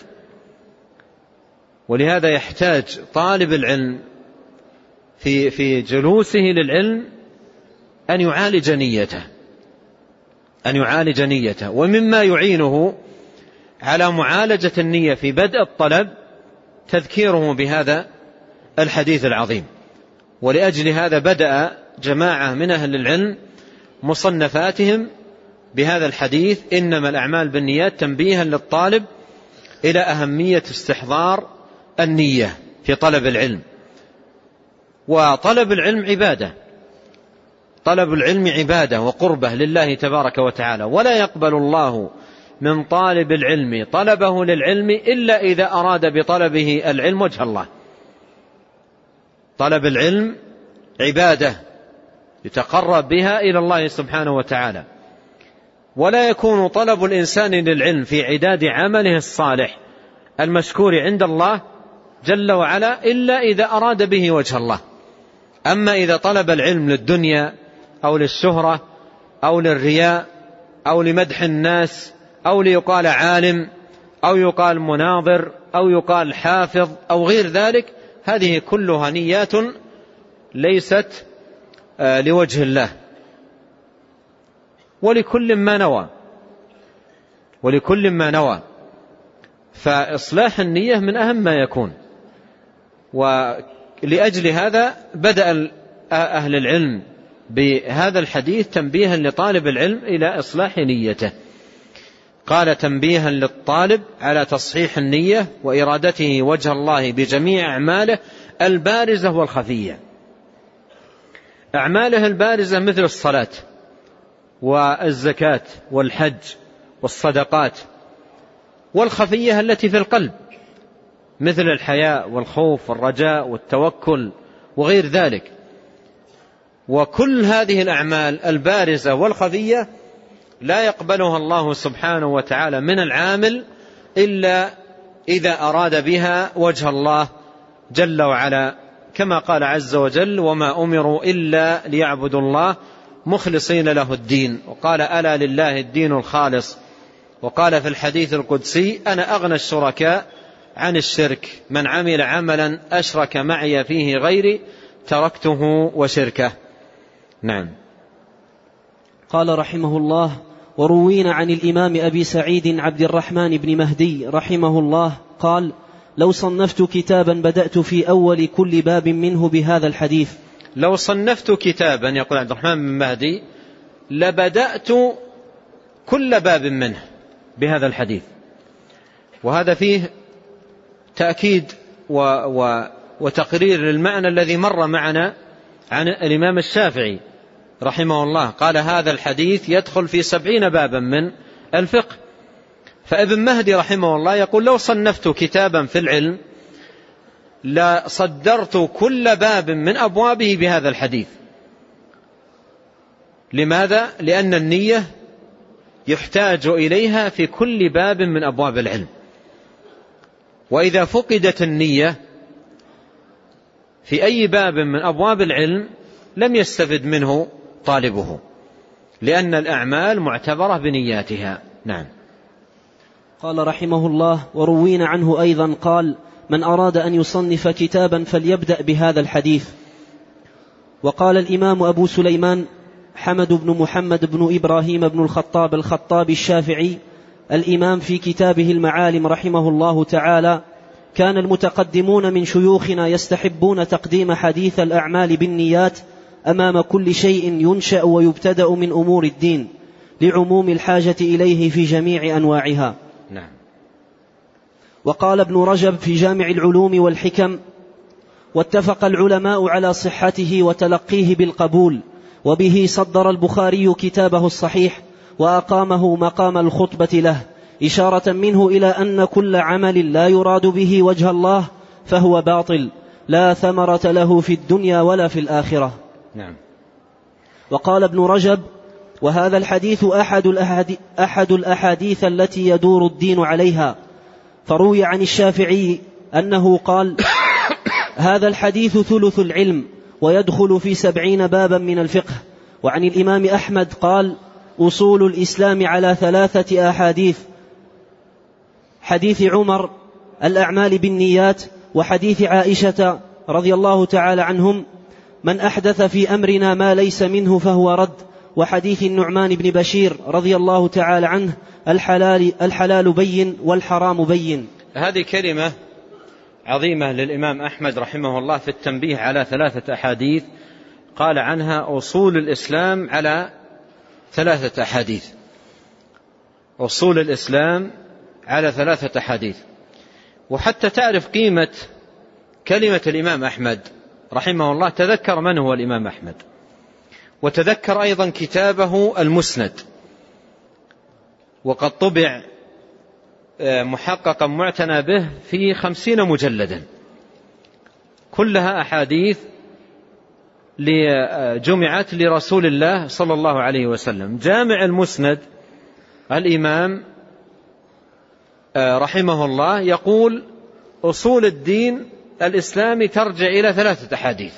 ولهذا يحتاج طالب العلم في في جلوسه للعلم أن يعالج نيته أن يعالج نيته ومما يعينه على معالجة النية في بدء الطلب تذكيره بهذا الحديث العظيم. ولأجل هذا بدأ جماعة من أهل العلم مصنفاتهم بهذا الحديث إنما الأعمال بالنيات، تنبيها للطالب إلى أهمية استحضار النية في طلب العلم. وطلب العلم عبادة، طلب العلم عبادة وقربة لله تبارك وتعالى، ولا يقبل الله من طالب العلم طلبه للعلم إلا إذا أراد بطلبه العلم وجه الله. طلب العلم عبادة يتقرب بها إلى الله سبحانه وتعالى، ولا يكون طلب الإنسان للعلم في عداد عمله الصالح المشكور عند الله جل وعلا إلا إذا أراد به وجه الله. أما إذا طلب العلم للدنيا أو للشهرة أو للرياء أو لمدح الناس أو ليقال عالم أو يقال مناظر أو يقال حافظ أو غير ذلك، هذه كلها نيات ليست لوجه الله. ولكل ما نوى ولكل ما نوى فإصلاح النية من أهم ما يكون. ولأجل هذا بدأ أهل العلم بهذا الحديث تنبيها لطالب العلم إلى إصلاح نيته. قال: تنبيها للطالب على تصحيح النية وإرادته وجه الله بجميع أعماله البارزة والخفية. أعماله البارزة مثل الصلاة والزكاة والحج والصدقات، والخفية التي في القلب مثل الحياء والخوف والرجاء والتوكل وغير ذلك. وكل هذه الأعمال البارزة والخفية لا يقبلها الله سبحانه وتعالى من العامل إلا إذا أراد بها وجه الله جل وعلا، كما قال عز وجل: وما أمروا إلا ليعبدوا الله مخلصين له الدين. وقال: ألا لله الدين الخالص. وقال في الحديث القدسي: أنا أغنى الشركاء عن الشرك، من عمل عملا أشرك معي فيه غيري تركته وشركه. نعم. قال رحمه الله: وروينا عن الإمام أبي سعيد عبد الرحمن بن مهدي رحمه الله قال: لو صنفت كتابا بدأت في أول كل باب منه بهذا الحديث. لو صنفت كتابا، يقول عبد الرحمن بن مهدي، لبدأت كل باب منه بهذا الحديث. وهذا فيه تأكيد و و وتقرير للمعنى الذي مر معنا عن الإمام الشافعي رحمه الله، قال هذا الحديث يدخل في سبعين بابا من الفقه. فابن مهدي رحمه الله يقول: لو صنفت كتابا في العلم لصدرت كل باب من أبوابه بهذا الحديث. لماذا؟ لأن النية يحتاج إليها في كل باب من أبواب العلم، وإذا فقدت النية في أي باب من أبواب العلم لم يستفد منه طالبه، لأن الأعمال معتبرة بنياتها. نعم. قال رحمه الله: وروينا عنه أيضا قال: من أراد أن يصنف كتابا فليبدأ بهذا الحديث. وقال الإمام أبو سليمان حمد بن محمد بن إبراهيم بن الخطاب الخطاب الشافعي الإمام في كتابه المعالم رحمه الله تعالى: كان المتقدمون من شيوخنا يستحبون تقديم حديث الأعمال بالنيات أمام كل شيء ينشأ ويبتدأ من أمور الدين لعموم الحاجة إليه في جميع أنواعها. نعم. وقال ابن رجب في جامع العلوم والحكم: واتفق العلماء على صحته وتلقيه بالقبول، وبه صدر البخاري كتابه الصحيح وأقامه مقام الخطبة له، إشارة منه إلى أن كل عمل لا يراد به وجه الله فهو باطل لا ثمرة له في الدنيا ولا في الآخرة. نعم. وقال ابن رجب: وهذا الحديث أحد الأحاديث, أحد الأحاديث التي يدور الدين عليها. فروي عن الشافعي أنه قال: هذا الحديث ثلث العلم ويدخل في سبعين بابا من الفقه. وعن الإمام أحمد قال: أصول الإسلام على ثلاثة أحاديث: حديث عمر الأعمال بالنيات، وحديث عائشة رضي الله تعالى عنهم من أحدث في أمرنا ما ليس منه فهو رد، وحديث النعمان بن بشير رضي الله تعالى عنه الحلال, الحلال بين والحرام بين. هذه كلمة عظيمة للإمام أحمد رحمه الله في التنبيه على ثلاثة أحاديث، قال عنها أصول الإسلام على ثلاثة أحاديث. أصول الإسلام على ثلاثة أحاديث. وحتى تعرف قيمة كلمة الإمام أحمد رحمه الله تذكر من هو الإمام أحمد، وتذكر أيضا كتابه المسند، وقد طبع محققا معتنى به في خمسين مجلدا، كلها أحاديث جمعت لرسول الله صلى الله عليه وسلم. جامع المسند الإمام رحمه الله يقول: أصول الدين الإسلامي ترجع إلى ثلاثة أحاديث.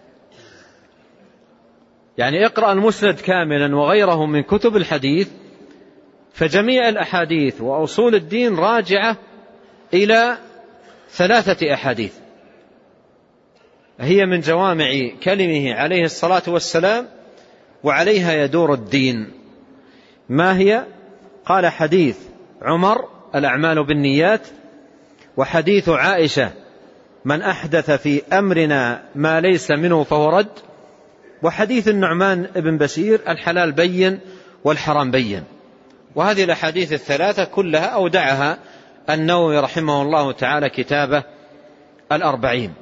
يعني اقرأ المسند كاملا وغيره من كتب الحديث، فجميع الأحاديث وأصول الدين راجعة إلى ثلاثة أحاديث، هي من جوامع كلمه عليه الصلاة والسلام، وعليها يدور الدين. ما هي؟ قال: حديث عمر الأعمال بالنيات، وحديث عائشة من أحدث في أمرنا ما ليس منه فهو رد، وحديث النعمان بن بشير الحلال بين والحرام بين. وهذه الأحاديث الثلاثة كلها أودعها النووي رحمه الله تعالى كتابه الأربعين.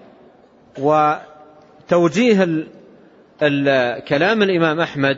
وتوجيه كلام الإمام أحمد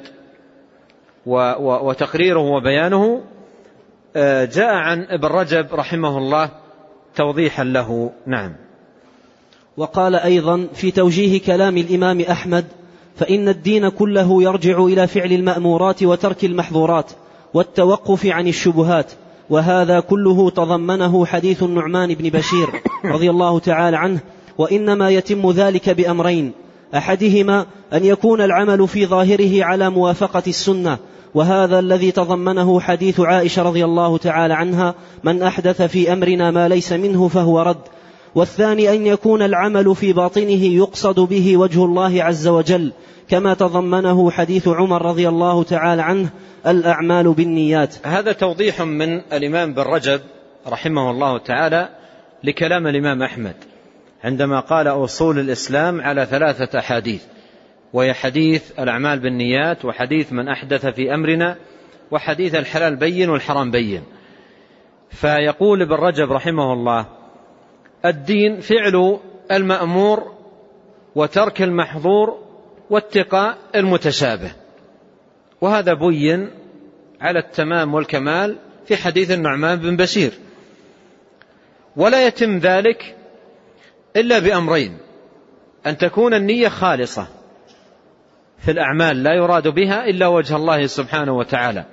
وتقريره وبيانه جاء عن ابن رجب رحمه الله توضيحا له. نعم. وقال أيضا في توجيه كلام الإمام أحمد: فإن الدين كله يرجع إلى فعل المأمورات وترك المحظورات والتوقف عن الشبهات، وهذا كله تضمنه حديث النعمان بن بشير رضي الله تعالى عنه، وإنما يتم ذلك بأمرين: أحدهما أن يكون العمل في ظاهره على موافقة السنة، وهذا الذي تضمنه حديث عائشة رضي الله تعالى عنها: من أحدث في أمرنا ما ليس منه فهو رد. والثاني أن يكون العمل في باطنه يقصد به وجه الله عز وجل، كما تضمنه حديث عمر رضي الله تعالى عنه: الأعمال بالنيات. هذا توضيح من الإمام بن رجب رحمه الله تعالى لكلام الإمام أحمد عندما قال: أصول الإسلام على ثلاثة أحاديث، وهي حديث الأعمال بالنيات، وحديث من أحدث في أمرنا، وحديث الحلال بين والحرام بين. فيقول ابن رجب رحمه الله: الدين فعل المأمور وترك المحظور واتقاء المتشابه، وهذا بين على التمام والكمال في حديث النعمان بن بشير. ولا يتم ذلك إلا بأمرين: أن تكون النية خالصة في الأعمال لا يراد بها إلا وجه الله سبحانه وتعالى،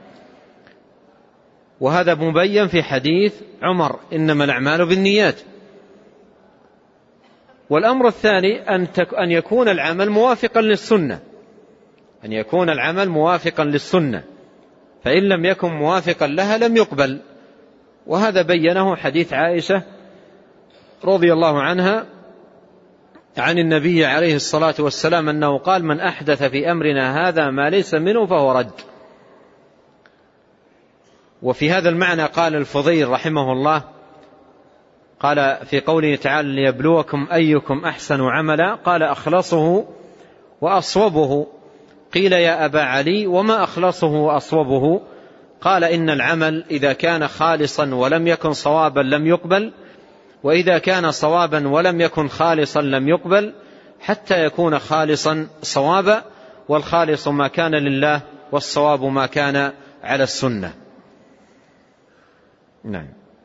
وهذا مبين في حديث عمر: إنما الأعمال بالنيات. والأمر الثاني أن يكون العمل موافقا للسنة، أن يكون العمل موافقا للسنة، فإن لم يكن موافقا لها لم يقبل. وهذا بينه حديث عائشة رضي الله عنها عن النبي عليه الصلاة والسلام أنه قال: من أحدث في أمرنا هذا ما ليس منه فهو رد. وفي هذا المعنى قال الفضيل رحمه الله، قال في قوله تعالى: ليبلوكم أيكم أحسن عملا، قال: أخلصه وأصوبه. قيل: يا أبا علي وما أخلصه وأصوبه؟ قال: إن العمل إذا كان خالصا ولم يكن صوابا لم يقبل، وإذا كان صوابا ولم يكن خالصا لم يقبل، حتى يكون خالصا صوابا، والخالص ما كان لله، والصواب ما كان على السنة. نعم.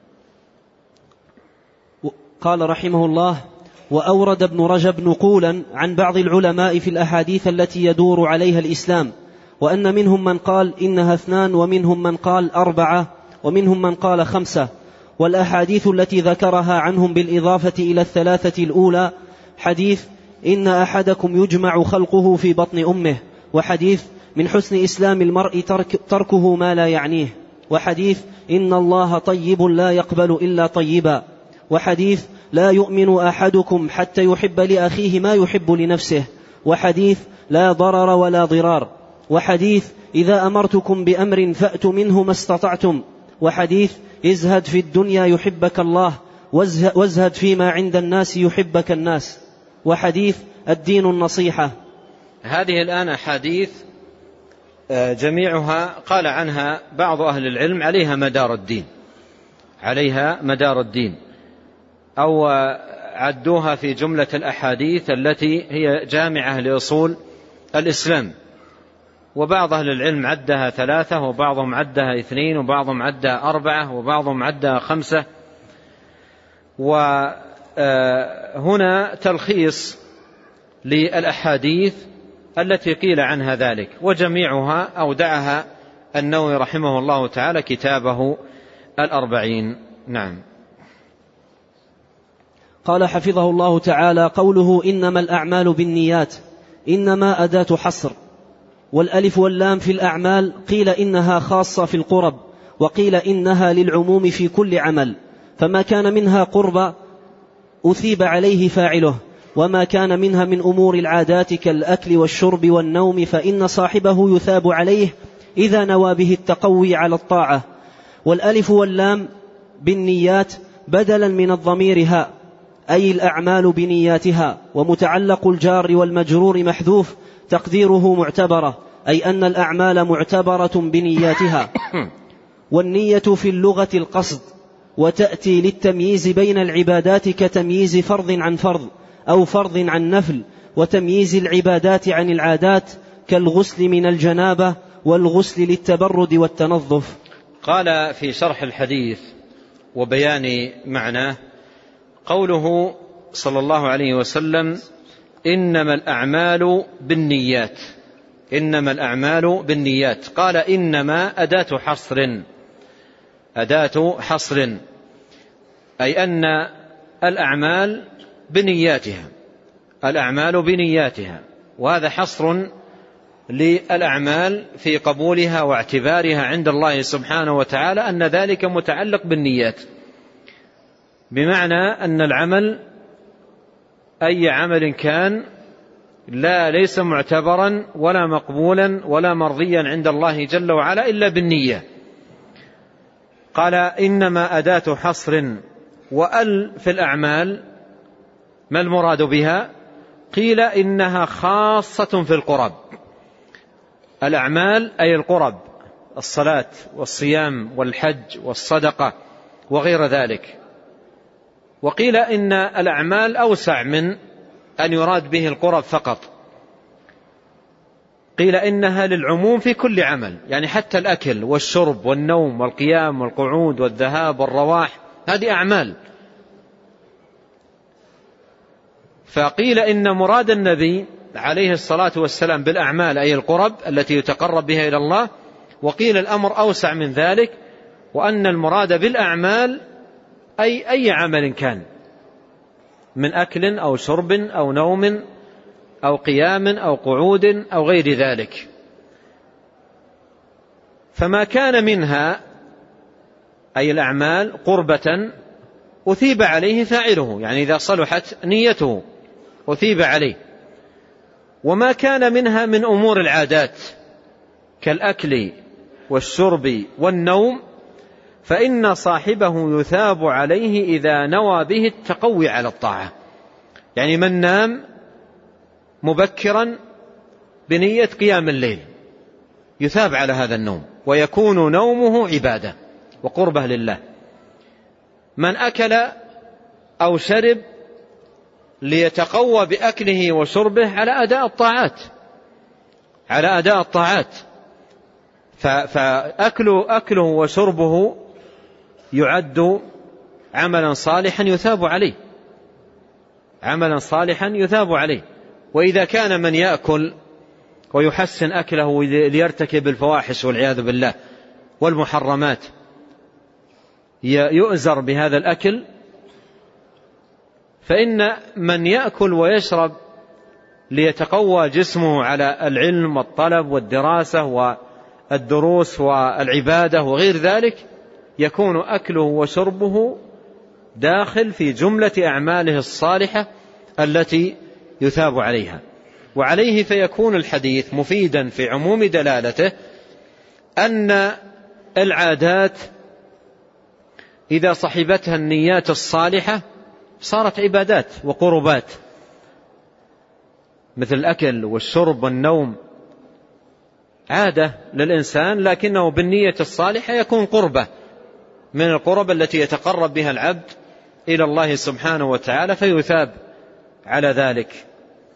قال رحمه الله: وأورد ابن رجب نقولا عن بعض العلماء في الأحاديث التي يدور عليها الإسلام، وأن منهم من قال إنها اثنان، ومنهم من قال أربعة، ومنهم من قال خمسة. والأحاديث التي ذكرها عنهم بالإضافة إلى الثلاثة الأولى: حديث إن أحدكم يجمع خلقه في بطن أمه، وحديث من حسن إسلام المرء ترك تركه ما لا يعنيه، وحديث إن الله طيب لا يقبل إلا طيبا، وحديث لا يؤمن أحدكم حتى يحب لأخيه ما يحب لنفسه، وحديث لا ضرر ولا ضرار، وحديث إذا أمرتكم بأمر فأتوا منه ما استطعتم، وحديث ازهد في الدنيا يحبك الله، وازهد فيما عند الناس يحبك الناس، وحديث الدين النصيحة. هذه الآن أحاديث جميعها قال عنها بعض أهل العلم عليها مدار الدين، عليها مدار الدين، أو عدوها في جملة الأحاديث التي هي جامعة لأصول الإسلام. وبعض أهل العلم عدها ثلاثة، وبعضهم عدها اثنين، وبعضهم عدها أربعة، وبعضهم عدها خمسة. وهنا تلخيص للأحاديث التي قيل عنها ذلك، وجميعها أودعها النووي رحمه الله تعالى كتابه الأربعين. نعم. قال حفظه الله تعالى: قوله إنما الأعمال بالنيات، إنما أداة حصر، والألف واللام في الأعمال قيل إنها خاصة في القرب، وقيل إنها للعموم في كل عمل، فما كان منها قرب أثيب عليه فاعله، وما كان منها من أمور العادات كالأكل والشرب والنوم فإن صاحبه يثاب عليه إذا نوى به التقوي على الطاعة. والألف واللام بالنيات بدلا من الضمير ها، أي الأعمال بنياتها، ومتعلق الجار والمجرور محذوف تقديره معتبرة، أي أن الأعمال معتبرة بنياتها. والنية في اللغة القصد، وتأتي للتمييز بين العبادات كتمييز فرض عن فرض أو فرض عن نفل، وتمييز العبادات عن العادات كالغسل من الجنابة والغسل للتبرد والتنظف. قال في شرح الحديث وبيان معناه: قوله صلى الله عليه وسلم: إنما الأعمال بالنيات، إنما الأعمال بالنيات، قال إنما أداة حصر، أداة حصر، أي أن الأعمال بنياتها، الأعمال بنياتها، وهذا حصر للأعمال في قبولها واعتبارها عند الله سبحانه وتعالى أن ذلك متعلق بالنيات، بمعنى أن العمل أي عمل كان لا ليس معتبرا ولا مقبولا ولا مرضيا عند الله جل وعلا إلا بالنية. قال إنما أداة حصر وأل في الأعمال، ما المراد بها؟ قيل إنها خاصة في القرب، الأعمال أي القرب، الصلاة والصيام والحج والصدقة وغير ذلك. وقيل إن الأعمال أوسع من أن يراد به القرب فقط، قيل إنها للعموم في كل عمل، يعني حتى الأكل والشرب والنوم والقيام والقعود والذهاب والرواح هذه أعمال. فقيل إن مراد النبي عليه الصلاة والسلام بالأعمال أي القرب التي يتقرب بها إلى الله، وقيل الأمر أوسع من ذلك، وأن المراد بالأعمال أي أي عمل كان من أكل أو شرب أو نوم أو قيام أو قعود أو غير ذلك. فما كان منها أي الأعمال قربة أثيب عليه فاعله، يعني إذا صلحت نيته أثيب عليه. وما كان منها من أمور العادات كالأكل والشرب والنوم فإن صاحبه يثاب عليه إذا نوى به التقوي على الطاعة، يعني من نام مبكرا بنية قيام الليل يثاب على هذا النوم ويكون نومه عبادة وقربة لله. من أكل أو شرب ليتقوى بأكله وشربه على أداء الطاعات على أداء الطاعات فأكله أكله وشربه يعد عملا صالحا يثاب عليه عملا صالحا يثاب عليه. وإذا كان من يأكل ويحسن أكله ليرتكب الفواحش والعياذ بالله والمحرمات يؤزر بهذا الأكل، فإن من يأكل ويشرب ليتقوى جسمه على العلم والطلب والدراسة والدروس والعبادة وغير ذلك يكون أكله وشربه داخل في جملة أعماله الصالحة التي يثاب عليها. وعليه فيكون الحديث مفيدا في عموم دلالته أن العادات إذا صحبتها النيات الصالحة صارت عبادات وقربات، مثل الأكل والشرب والنوم عادة للإنسان، لكنه بالنية الصالحة يكون قربة من القرب التي يتقرب بها العبد إلى الله سبحانه وتعالى فيثاب على ذلك.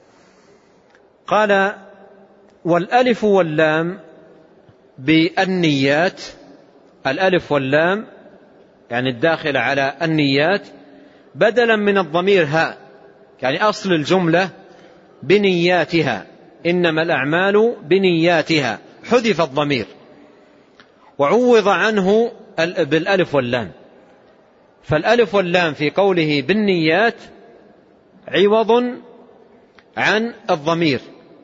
قال والألف واللام بالنيات، الألف واللام يعني الداخلة على النيات بدلا من الضمير هاء، يعني أصل الجملة بنياتها، إنما الأعمال بنياتها، حذف الضمير وعوض عنه بالألف واللام. فالألف واللام في قوله بالنيات عوض عن الضمير،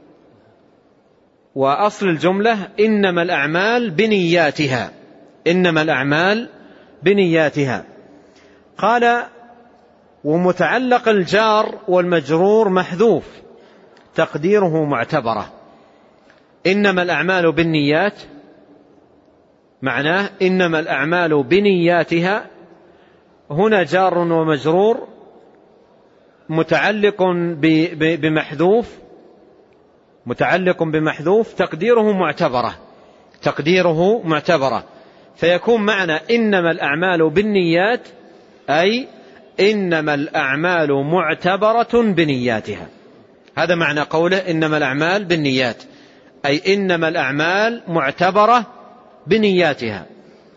وأصل الجملة إنما الأعمال بنياتها إنما الأعمال بنياتها. قال ومتعلق الجار والمجرور محذوف تقديره معتبرة. إنما الأعمال بالنيات معناه إنما الأعمال بنياتها، هنا جار ومجرور متعلق بمحذوف متعلق بمحذوف تقديره معتبرة تقديره معتبرة فيكون معنى إنما الأعمال بالنيات أي إنما الأعمال معتبرة بنياتها. هذا معنى قوله إنما الأعمال بالنيات، أي إنما الأعمال معتبرة بنياتها.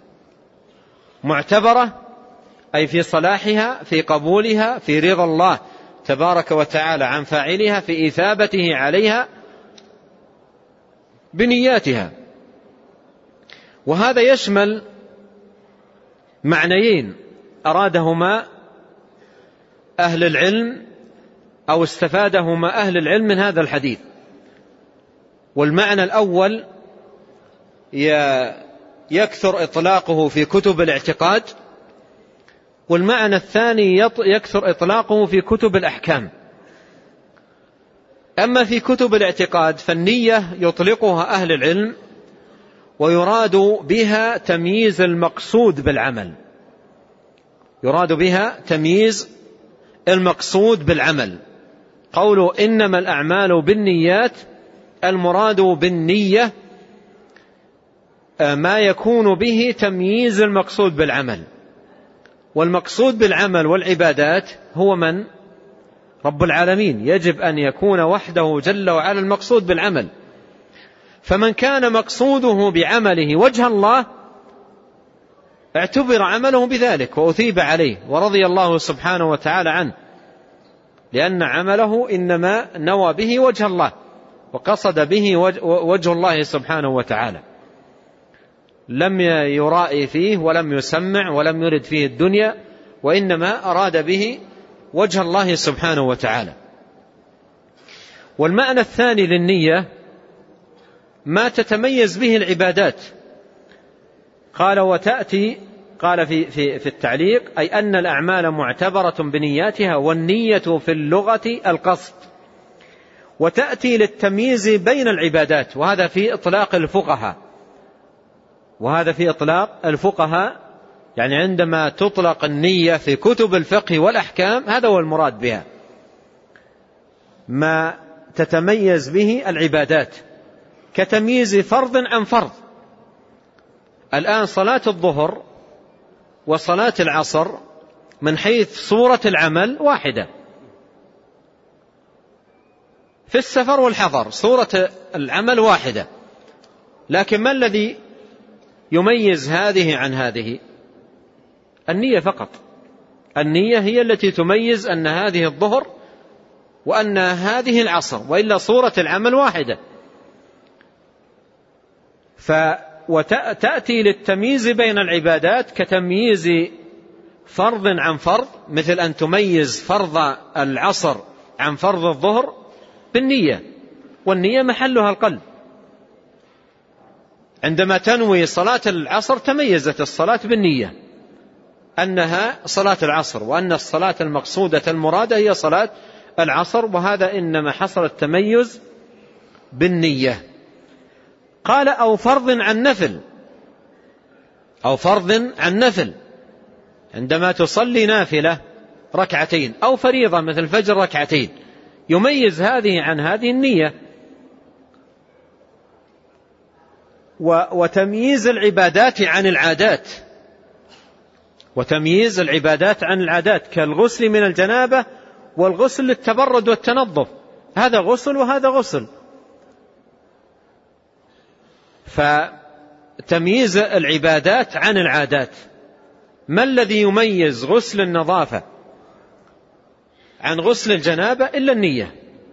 معتبرة أي في صلاحها، في قبولها، في رضا الله تبارك وتعالى عن فاعلها، في إثابته عليها بنياتها. وهذا يشمل معنيين أرادهما أهل العلم أو استفادهما أهل العلم من هذا الحديث. والمعنى الأول يكثر إطلاقه في كتب الاعتقاد، والمعنى الثاني يكثر إطلاقه في كتب الأحكام. أما في كتب الاعتقاد فالنية يطلقها أهل العلم ويراد بها تمييز المقصود بالعمل، يراد بها تمييز المقصود بالعمل. قوله إنما الأعمال بالنيات، المراد بالنية ما يكون به تمييز المقصود بالعمل، والمقصود بالعمل والعبادات هو من؟ رب العالمين. يجب أن يكون وحده جل وعلا المقصود بالعمل. فمن كان مقصوده بعمله وجه الله اعتبر عمله بذلك وأثيب عليه ورضي الله سبحانه وتعالى عنه، لأن عمله إنما نوى به وجه الله وقصد به وجه الله سبحانه وتعالى، لم يرائي فيه ولم يسمع ولم يرد فيه الدنيا، وإنما أراد به وجه الله سبحانه وتعالى. والمعنى الثاني للنية ما تتميز به العبادات. قال وتأتي، قال في, في, في التعليق أي أن الأعمال معتبرة بنياتها، والنية في اللغة القصد، وتأتي للتمييز بين العبادات، وهذا في إطلاق الفقهاء، وهذا في إطلاق الفقهاء يعني عندما تطلق النية في كتب الفقه والأحكام هذا هو المراد بها، ما تتميز به العبادات كتمييز فرض عن فرض. الآن صلاة الظهر وصلاة العصر من حيث صورة العمل واحدة، في السفر والحضر صورة العمل واحدة، لكن ما الذي يميز هذه عن هذه؟ النية فقط. النية هي التي تميز أن هذه الظهر وأن هذه العصر، وإلا صورة العمل واحدة. فتأتي للتمييز بين العبادات كتمييز فرض عن فرض، مثل أن تميز فرض العصر عن فرض الظهر بالنية، والنية محلها القلب. عندما تنوي صلاة العصر تميزت الصلاة بالنية أنها صلاة العصر، وأن الصلاة المقصودة المرادة هي صلاة العصر، وهذا إنما حصل التميز بالنية. قال أو فرض عن نفل، أو فرض عن نفل عندما تصلي نافلة ركعتين، أو فريضة مثل الفجر ركعتين، يميز هذه عن هذه النية. وتمييز العبادات عن العادات، وتمييز العبادات عن العادات كالغسل من الجنابة والغسل للتبرد والتنظف، هذا غسل وهذا غسل. فتمييز العبادات عن العادات، ما الذي يميز غسل النظافة عن غسل الجنابة إلا النية.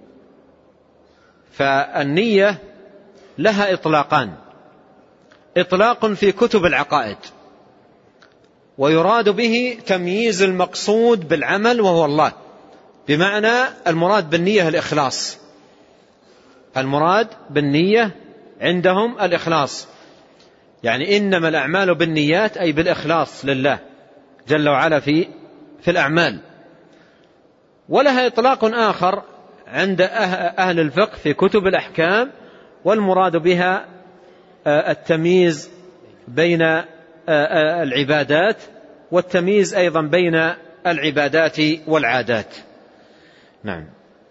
فالنية لها إطلاقان، إطلاق في كتب العقائد ويراد به تمييز المقصود بالعمل وهو الله، بمعنى المراد بالنية الإخلاص، المراد بالنية عندهم الإخلاص، يعني إنما الأعمال بالنيات أي بالإخلاص لله جل وعلا في في الأعمال. ولها إطلاق آخر عند أهل الفقه في كتب الأحكام، والمراد بها التمييز بين العبادات، والتمييز أيضا بين العبادات والعادات. نعم.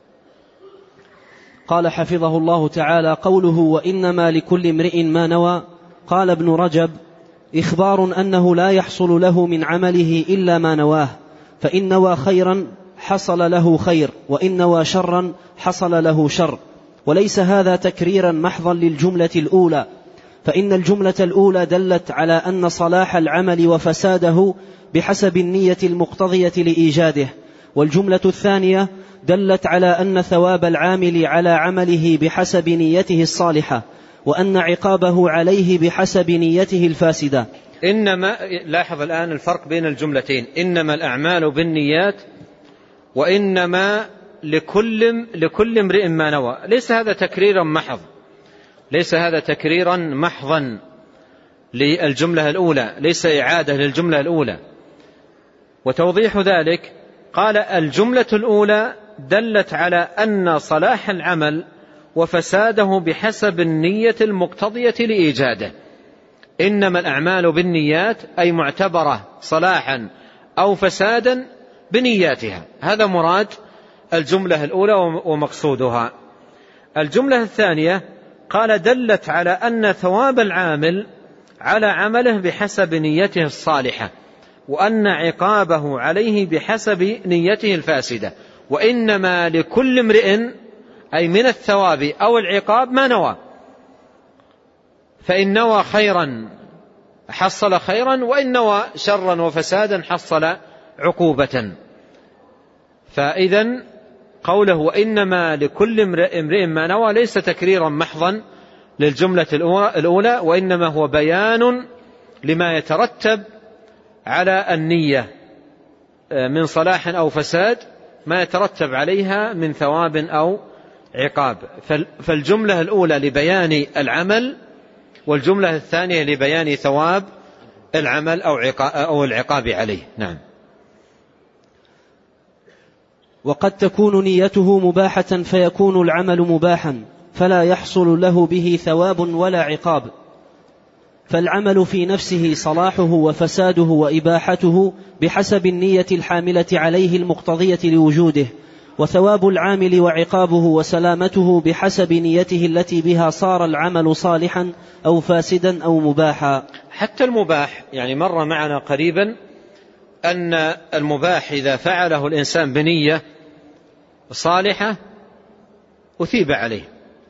قال حفظه الله تعالى قوله وإنما لكل امرئ ما نوى، قال ابن رجب إخبار أنه لا يحصل له من عمله إلا ما نواه، فإن نوى خيرا حصل له خير، وإن نوى شرا حصل له شر، وليس هذا تكريرا محضا للجملة الأولى، فإن الجملة الأولى دلت على أن صلاح العمل وفساده بحسب النية المقتضية لإيجاده، والجملة الثانية دلت على أن ثواب العامل على عمله بحسب نيته الصالحة، وأن عقابه عليه بحسب نيته الفاسدة. إنما لاحظ الآن الفرق بين الجملتين، إنما الأعمال بالنيات وإنما لكل لكل امرئ ما نوى. ليس هذا تكريرا محض، ليس هذا تكريرا محضا للجملة الأولى، ليس إعادة للجملة الأولى، وتوضيح ذلك قال: الجملة الأولى دلت على أن صلاح العمل وفساده بحسب النية المقتضية لإيجاده، إنما الأعمال بالنيات، أي معتبرة صلاحا أو فسادا بنياتها. هذا مراد الجملة الأولى ومقصودها. الجملة الثانية قال: دلت على أن ثواب العامل على عمله بحسب نيته الصالحة، وأن عقابه عليه بحسب نيته الفاسدة، وإنما لكل امرئ، أي من الثواب أو العقاب، ما نوى، فإن نوى خيرا حصل خيرا، وإن نوى شرا وفسادا حصل عقوبة. فإذن قوله وإنما لكل امرئ ما نوى ليس تكريرا محضا للجملة الأولى، وإنما هو بيان لما يترتب على النية من صلاح أو فساد، ما يترتب عليها من ثواب أو عقاب. فالجملة الأولى لبيان العمل، والجملة الثانية لبيان ثواب العمل أو العقاب عليه. نعم. وقد تكون نيته مباحة فيكون العمل مباحا فلا يحصل له به ثواب ولا عقاب، فالعمل في نفسه صلاحه وفساده وإباحته بحسب النية الحاملة عليه المقتضية لوجوده، وثواب العامل وعقابه وسلامته بحسب نيته التي بها صار العمل صالحا أو فاسدا أو مباحا. حتى المباح، يعني مر معنا قريبا أن المباح إذا فعله الإنسان بنية صالحة أثيب عليه،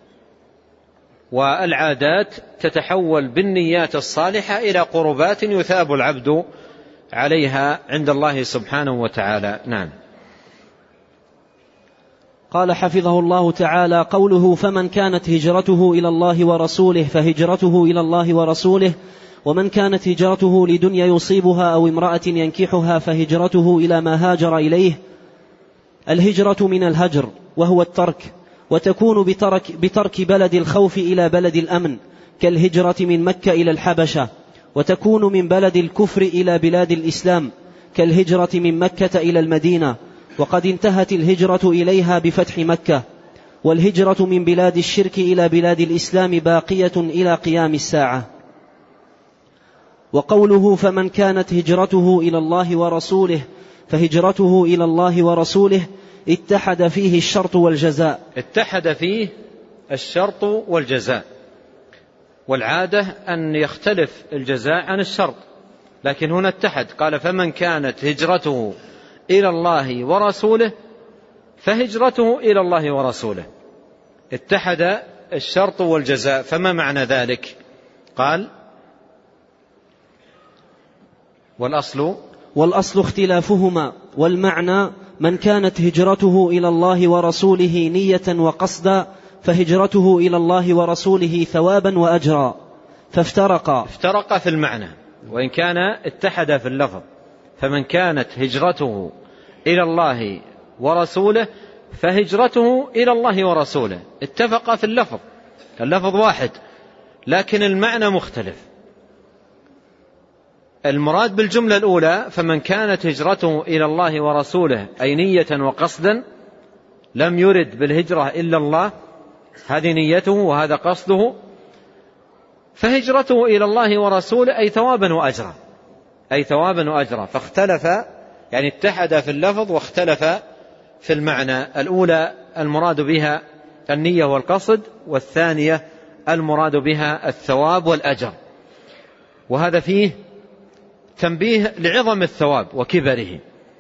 والعادات تتحول بالنيات الصالحة إلى قربات يثاب العبد عليها عند الله سبحانه وتعالى. نعم. قال حفظه الله تعالى: قوله فمن كانت هجرته إلى الله ورسوله فهجرته إلى الله ورسوله، ومن كانت هجرته لدنيا يصيبها أو امرأة ينكحها فهجرته إلى ما هاجر إليه. الهجرة من الهجر وهو الترك، وتكون بترك, بترك بلد الخوف إلى بلد الأمن، كالهجرة من مكة إلى الحبشة، وتكون من بلد الكفر إلى بلاد الإسلام، كالهجرة من مكة إلى المدينة، وقد انتهت الهجرة إليها بفتح مكة. والهجرة من بلاد الشرك إلى بلاد الإسلام باقية إلى قيام الساعة. وقوله فمن كانت هجرته إلى الله ورسوله فهجرته إلى الله ورسوله اتحد فيه الشرط والجزاء. اتحد فيه الشرط والجزاء، والعادة أن يختلف الجزاء عن الشرط، لكن هنا اتحد. قال فمن كانت هجرته إلى الله ورسوله فهجرته إلى الله ورسوله، اتحد الشرط والجزاء. فما معنى ذلك؟ قال والأصل والأصل اختلافهما، والمعنى من كانت هجرته إلى الله ورسوله نية وقصدا فهجرته إلى الله ورسوله ثوابا وأجرا، فافترقا افترقا في المعنى، وإن كان اتحد في اللفظ. فمن كانت هجرته إلى الله ورسوله فهجرته إلى الله ورسوله، اتفقا في اللفظ، اللفظ واحد لكن المعنى مختلف. المراد بالجملة الأولى فمن كانت هجرته إلى الله ورسوله أي نية وقصدا، لم يرد بالهجرة إلا الله، هذه نيته وهذا قصده، فهجرته إلى الله ورسوله أي ثوابا وأجرا، أي ثوابا وأجرا. فاختلف، يعني اتحد في اللفظ واختلف في المعنى. الأولى المراد بها النية والقصد، والثانية المراد بها الثواب والأجر. وهذا فيه تنبيه لعظم الثواب وكبره،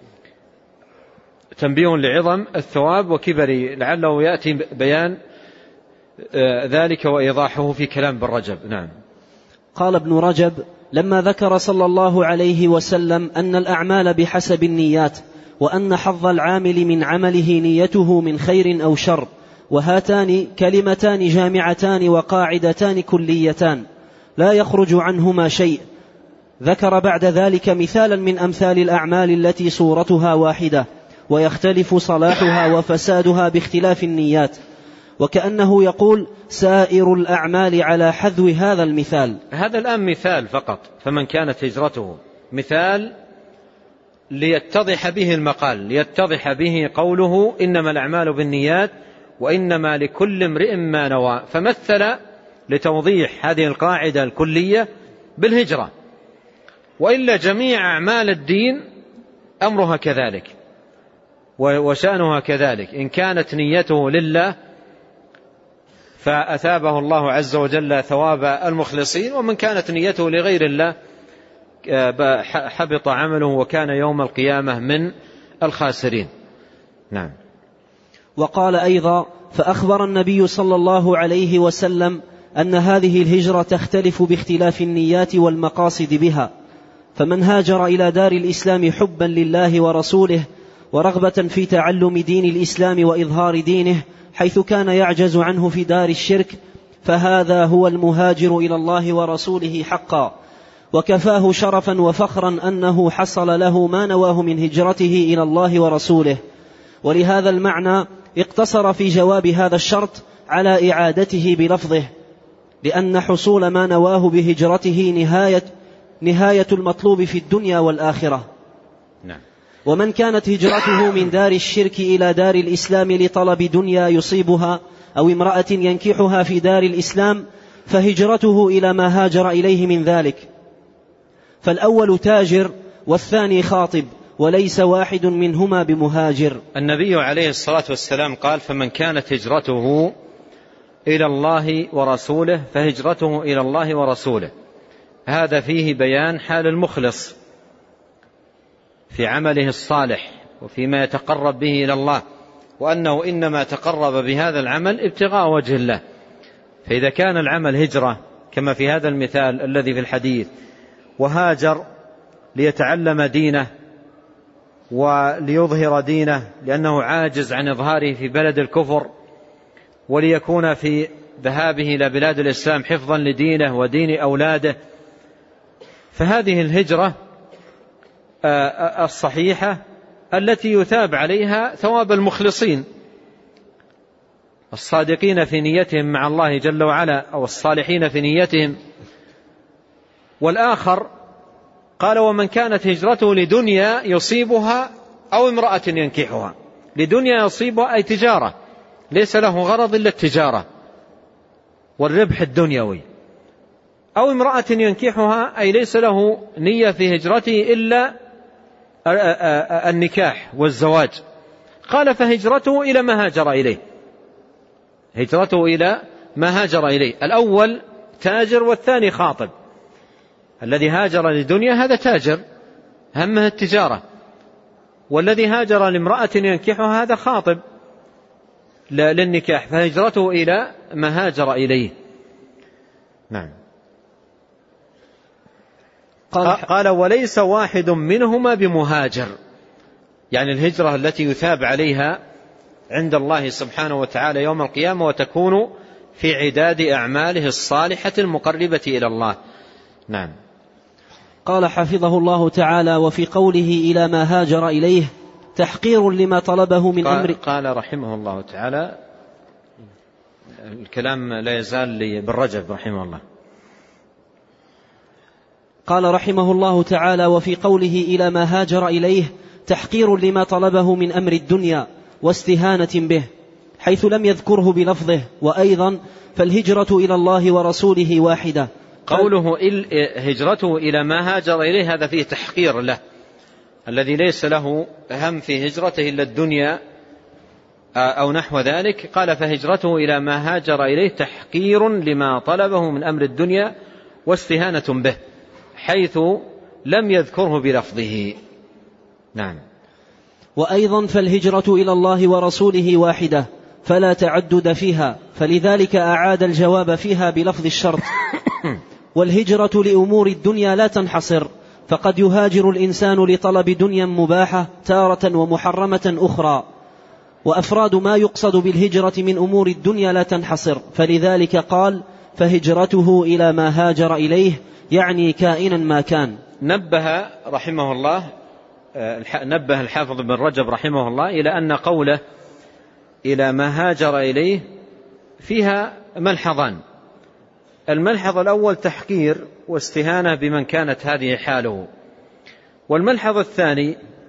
تنبيه لعظم الثواب وكبره، لعله يأتي بيان ذلك وإيضاحه في كلام ابن رجب. نعم. قال ابن رجب: لما ذكر صلى الله عليه وسلم أن الأعمال بحسب النيات، وأن حظ العامل من عمله نيته من خير أو شر، وهاتان كلمتان جامعتان وقاعدتان كليتان لا يخرج عنهما شيء، ذكر بعد ذلك مثالا من أمثال الأعمال التي صورتها واحدة ويختلف صلاحها وفسادها باختلاف النيات، وكأنه يقول سائر الأعمال على حذو هذا المثال. هذا الآن مثال فقط، فمن كانت هجرته مثال ليتضح به المقال، ليتضح به قوله إنما الأعمال بالنيات وإنما لكل امرئ ما نوى، فمثل لتوضيح هذه القاعدة الكلية بالهجرة. وإلا جميع أعمال الدين أمرها كذلك وشأنها كذلك، إن كانت نيته لله فأثابه الله عز وجل ثواب المخلصين، ومن كانت نيته لغير الله حبط عمله وكان يوم القيامة من الخاسرين. نعم. وقال أيضا: فأخبر النبي صلى الله عليه وسلم أن هذه الهجرة تختلف باختلاف النيات والمقاصد بها، فمن هاجر إلى دار الإسلام حبا لله ورسوله ورغبة في تعلم دين الإسلام وإظهار دينه حيث كان يعجز عنه في دار الشرك، فهذا هو المهاجر إلى الله ورسوله حقا، وكفاه شرفا وفخرا أنه حصل له ما نواه من هجرته إلى الله ورسوله. ولهذا المعنى اقتصر في جواب هذا الشرط على إعادته بلفظه، لأن حصول ما نواه بهجرته نهاية, نهاية المطلوب في الدنيا والآخرة. نعم. ومن كانت هجرته من دار الشرك إلى دار الإسلام لطلب دنيا يصيبها أو امرأة ينكحها في دار الإسلام فهجرته إلى ما هاجر إليه من ذلك، فالأول تاجر والثاني خاطب، وليس واحد منهما بمهاجر. النبي عليه الصلاة والسلام قال: فمن كانت هجرته إلى الله ورسوله فهجرته إلى الله ورسوله. هذا فيه بيان حال المخلص في عمله الصالح وفيما يتقرب به إلى الله، وأنه إنما تقرب بهذا العمل ابتغاء وجه الله. فإذا كان العمل هجرة كما في هذا المثال الذي في الحديث، وهاجر ليتعلم دينه وليظهر دينه لأنه عاجز عن إظهاره في بلد الكفر، وليكون في ذهابه إلى بلاد الإسلام حفظا لدينه ودين أولاده، فهذه الهجرة الصحيحة التي يثاب عليها ثواب المخلصين الصادقين في نيتهم مع الله جل وعلا، أو الصالحين في نيتهم. والآخر قال: ومن كانت هجرته لدنيا يصيبها أو امرأة ينكحها. لدنيا يصيبها أي تجارة، ليس له غرض إلا التجارة والربح الدنيوي، أو امرأة ينكحها أي ليس له نية في هجرته إلا النكاح والزواج. قال: فهجرته إلى ما هاجر إليه، هجرته إلى ما هاجر إليه. الأول تاجر والثاني خاطب. الذي هاجر لدنيا هذا تاجر همه التجارة، والذي هاجر لامرأة ينكحها هذا خاطب للنكاح، فهجرته إلى ما هاجر إليه. نعم. قال, قال: وليس واحد منهما بمهاجر، يعني الهجرة التي يثاب عليها عند الله سبحانه وتعالى يوم القيامة، وتكون في عداد أعماله الصالحة المقربة إلى الله. نعم. قال حفظه الله تعالى: وفي قوله إلى ما هاجر إليه تحقير لما طلبه من قال أمر. قال رحمه الله تعالى، الكلام لا يزال لابن رجب رحمه الله. قال رحمه الله تعالى: وفي قوله إلى ما هاجر إليه تحقير لما طلبه من أمر الدنيا واستهانة به، حيث لم يذكره بلفظه. وأيضا فالهجرة إلى الله ورسوله واحدة. قوله هجرته إلى ما هاجر إليه هذا فيه تحقير له، الذي ليس له هم في هجرته إلا الدنيا أو نحو ذلك. قال: فهجرته إلى ما هاجر إليه تحقير لما طلبه من أمر الدنيا واستهانة به، حيث لم يذكره بلفظه. نعم. وأيضا فالهجرة إلى الله ورسوله واحدة فلا تعدد فيها، فلذلك أعاد الجواب فيها بلفظ الشرط. والهجرة لأمور الدنيا لا تنحصر، فقد يهاجر الإنسان لطلب دنيا مباحة تارة ومحرمة أخرى، وأفراد ما يقصد بالهجرة من أمور الدنيا لا تنحصر، فلذلك قال: فهجرته إلى ما هاجر إليه، يعني كائنا ما كان. نبه رحمه الله نبه الحافظ بن رجب رحمه الله إلى أن قوله إلى ما هاجر إليه فيها ملحظان. الملحظ الأول تحقير واستهانة بمن كانت هذه حاله، والملحظ الثاني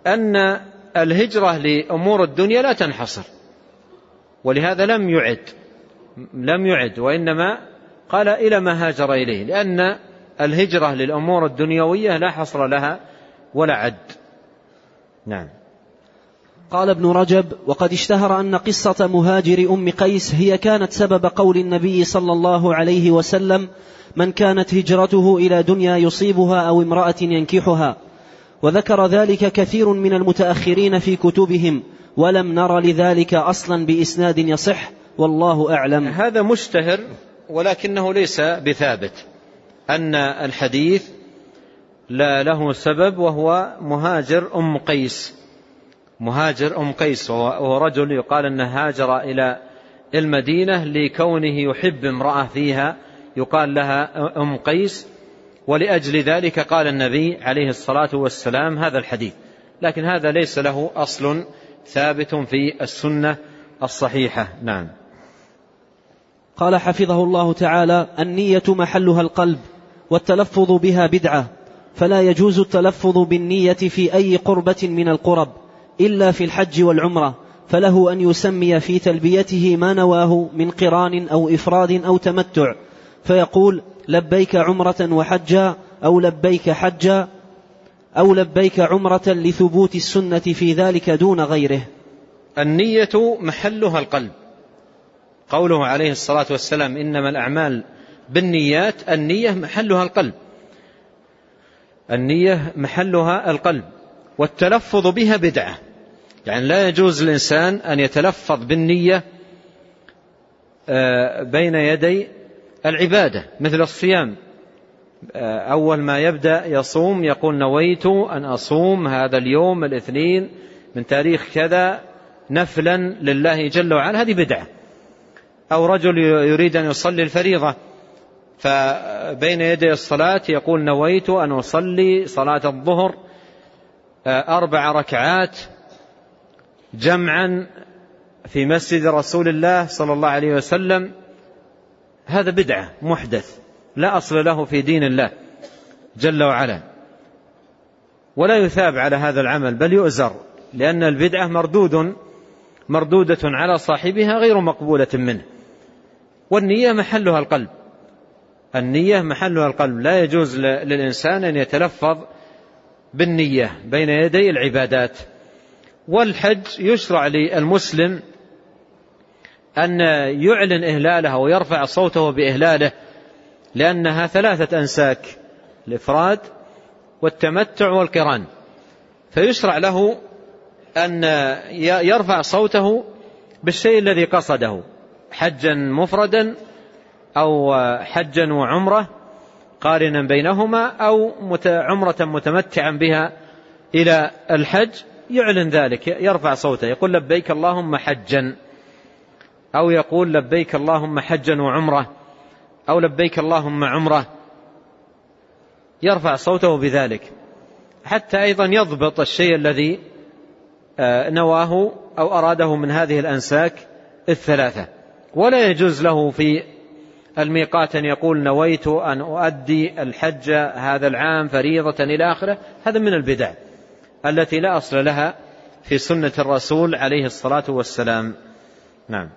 أن الهجرة لأمور الدنيا لا تنحصر، ولهذا لم يعد لم يعد وإنما قال إلى ما هاجر إليه، لأن الهجرة للأمور الدنيوية لا حصر لها ولا عد. نعم. قال ابن رجب: وقد اشتهر أن قصة مهاجر أم قيس هي كانت سبب قول النبي صلى الله عليه وسلم: من كانت هجرته إلى دنيا يصيبها أو امرأة ينكحها، وذكر ذلك كثير من المتأخرين في كتبهم، ولم نر لذلك أصلا بإسناد يصح، والله أعلم. هذا مشتهر ولكنه ليس بثابت، أن الحديث لا له سبب، وهو مهاجر أم قيس مهاجر أم قيس وهو رجل يقال أنه هاجر إلى المدينة لكونه يحب امرأة فيها يقال لها أم قيس، ولأجل ذلك قال النبي عليه الصلاة والسلام هذا الحديث، لكن هذا ليس له أصل ثابت في السنة الصحيحة. نعم. قال حفظه الله تعالى: النية محلها القلب، والتلفظ بها بدعة، فلا يجوز التلفظ بالنية في أي قربة من القرب إلا في الحج والعمرة، فله أن يسمي في تلبيته ما نواه من قران أو إفراد أو تمتع، فيقول: لبيك عمرة وحجا، أو لبيك حجا، أو لبيك عمرة، لثبوت السنة في ذلك دون غيره. النية محلها القلب، قوله عليه الصلاة والسلام: إنما الأعمال بالنيات، النية محلها القلب النية محلها القلب والتلفظ بها بدعة، يعني لا يجوز الإنسان أن يتلفظ بالنية بين يدي العبادة، مثل الصيام، أول ما يبدأ يصوم يقول: نويت أن أصوم هذا اليوم الاثنين من تاريخ كذا نفلا لله جل وعلا، هذه بدعة. أو رجل يريد أن يصلي الفريضة، فبين يدي الصلاة يقول: نويت أن أصلي صلاة الظهر أربع ركعات جمعا في مسجد رسول الله صلى الله عليه وسلم، هذا بدعة محدث لا أصل له في دين الله جل وعلا، ولا يثاب على هذا العمل بل يؤزر، لأن البدعة مردود مردودة على صاحبها غير مقبولة منه. والنية محلها القلب النية محلها القلب لا يجوز للإنسان أن يتلفظ بالنية بين يدي العبادات. والحج يشرع للمسلم أن يعلن إهلاله ويرفع صوته بإهلاله، لأنها ثلاثة أنساك: الإفراد والتمتع والقران، فيشرع له أن يرفع صوته بالشيء الذي قصده، حجا مفردا أو حجا وعمرة قارنا بينهما، أو عمرة متمتعا بها إلى الحج، يعلن ذلك، يرفع صوته يقول: لبيك اللهم حجا، أو يقول: لبيك اللهم حجا وعمرة، أو لبيك اللهم عمرة، يرفع صوته بذلك، حتى أيضا يضبط الشيء الذي نواه أو أراده من هذه الأنساك الثلاثة. ولا يجوز له في الميقات أن يقول: نويت أن أؤدي الحج هذا العام فريضة إلى آخره، هذا من البدع التي لا أصل لها في سنة الرسول عليه الصلاة والسلام. نعم.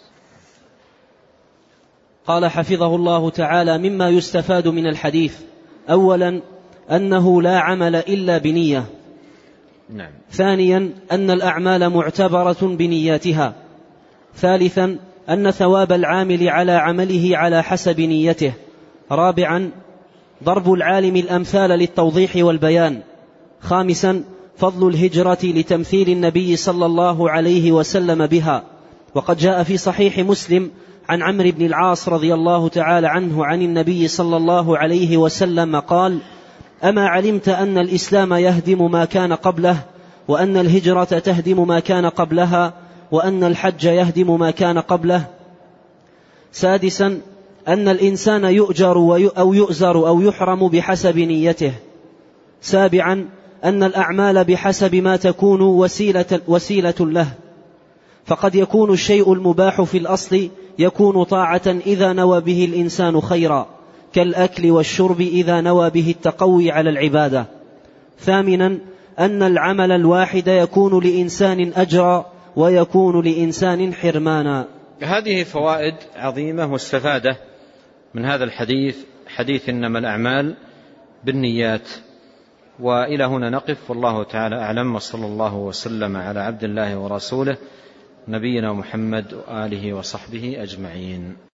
قال حفظه الله تعالى: مما يستفاد من الحديث: أولا أنه لا عمل إلا بنية. نعم. ثانيا أن الأعمال معتبرة بنياتها. ثالثا أن ثواب العامل على عمله على حسب نيته. رابعا ضرب العالم الأمثال للتوضيح والبيان. خامسا فضل الهجرة لتمثيل النبي صلى الله عليه وسلم بها، وقد جاء في صحيح مسلم عن عمرو بن العاص رضي الله تعالى عنه عن النبي صلى الله عليه وسلم قال: أما علمت أن الإسلام يهدم ما كان قبله، وأن الهجرة تهدم ما كان قبلها، وأن الحج يهدم ما كان قبله؟ سادسا أن الإنسان يؤجر أو يؤزر أو يحرم بحسب نيته. سابعا أن الأعمال بحسب ما تكون وسيلة, وسيلة له، فقد يكون الشيء المباح في الأصل يكون طاعة إذا نوى به الإنسان خيرا، كالأكل والشرب إذا نوى به التقوي على العبادة. ثامنا أن العمل الواحد يكون لإنسان أجرا ويكون لإنسان حرمانا. هذه فوائد عظيمة مستفادة من هذا الحديث، حديث إنما الأعمال بالنيات. وإلى هنا نقف، والله تعالى أعلم، وصلى الله وسلم على عبد الله ورسوله نبينا محمد وآله وصحبه أجمعين.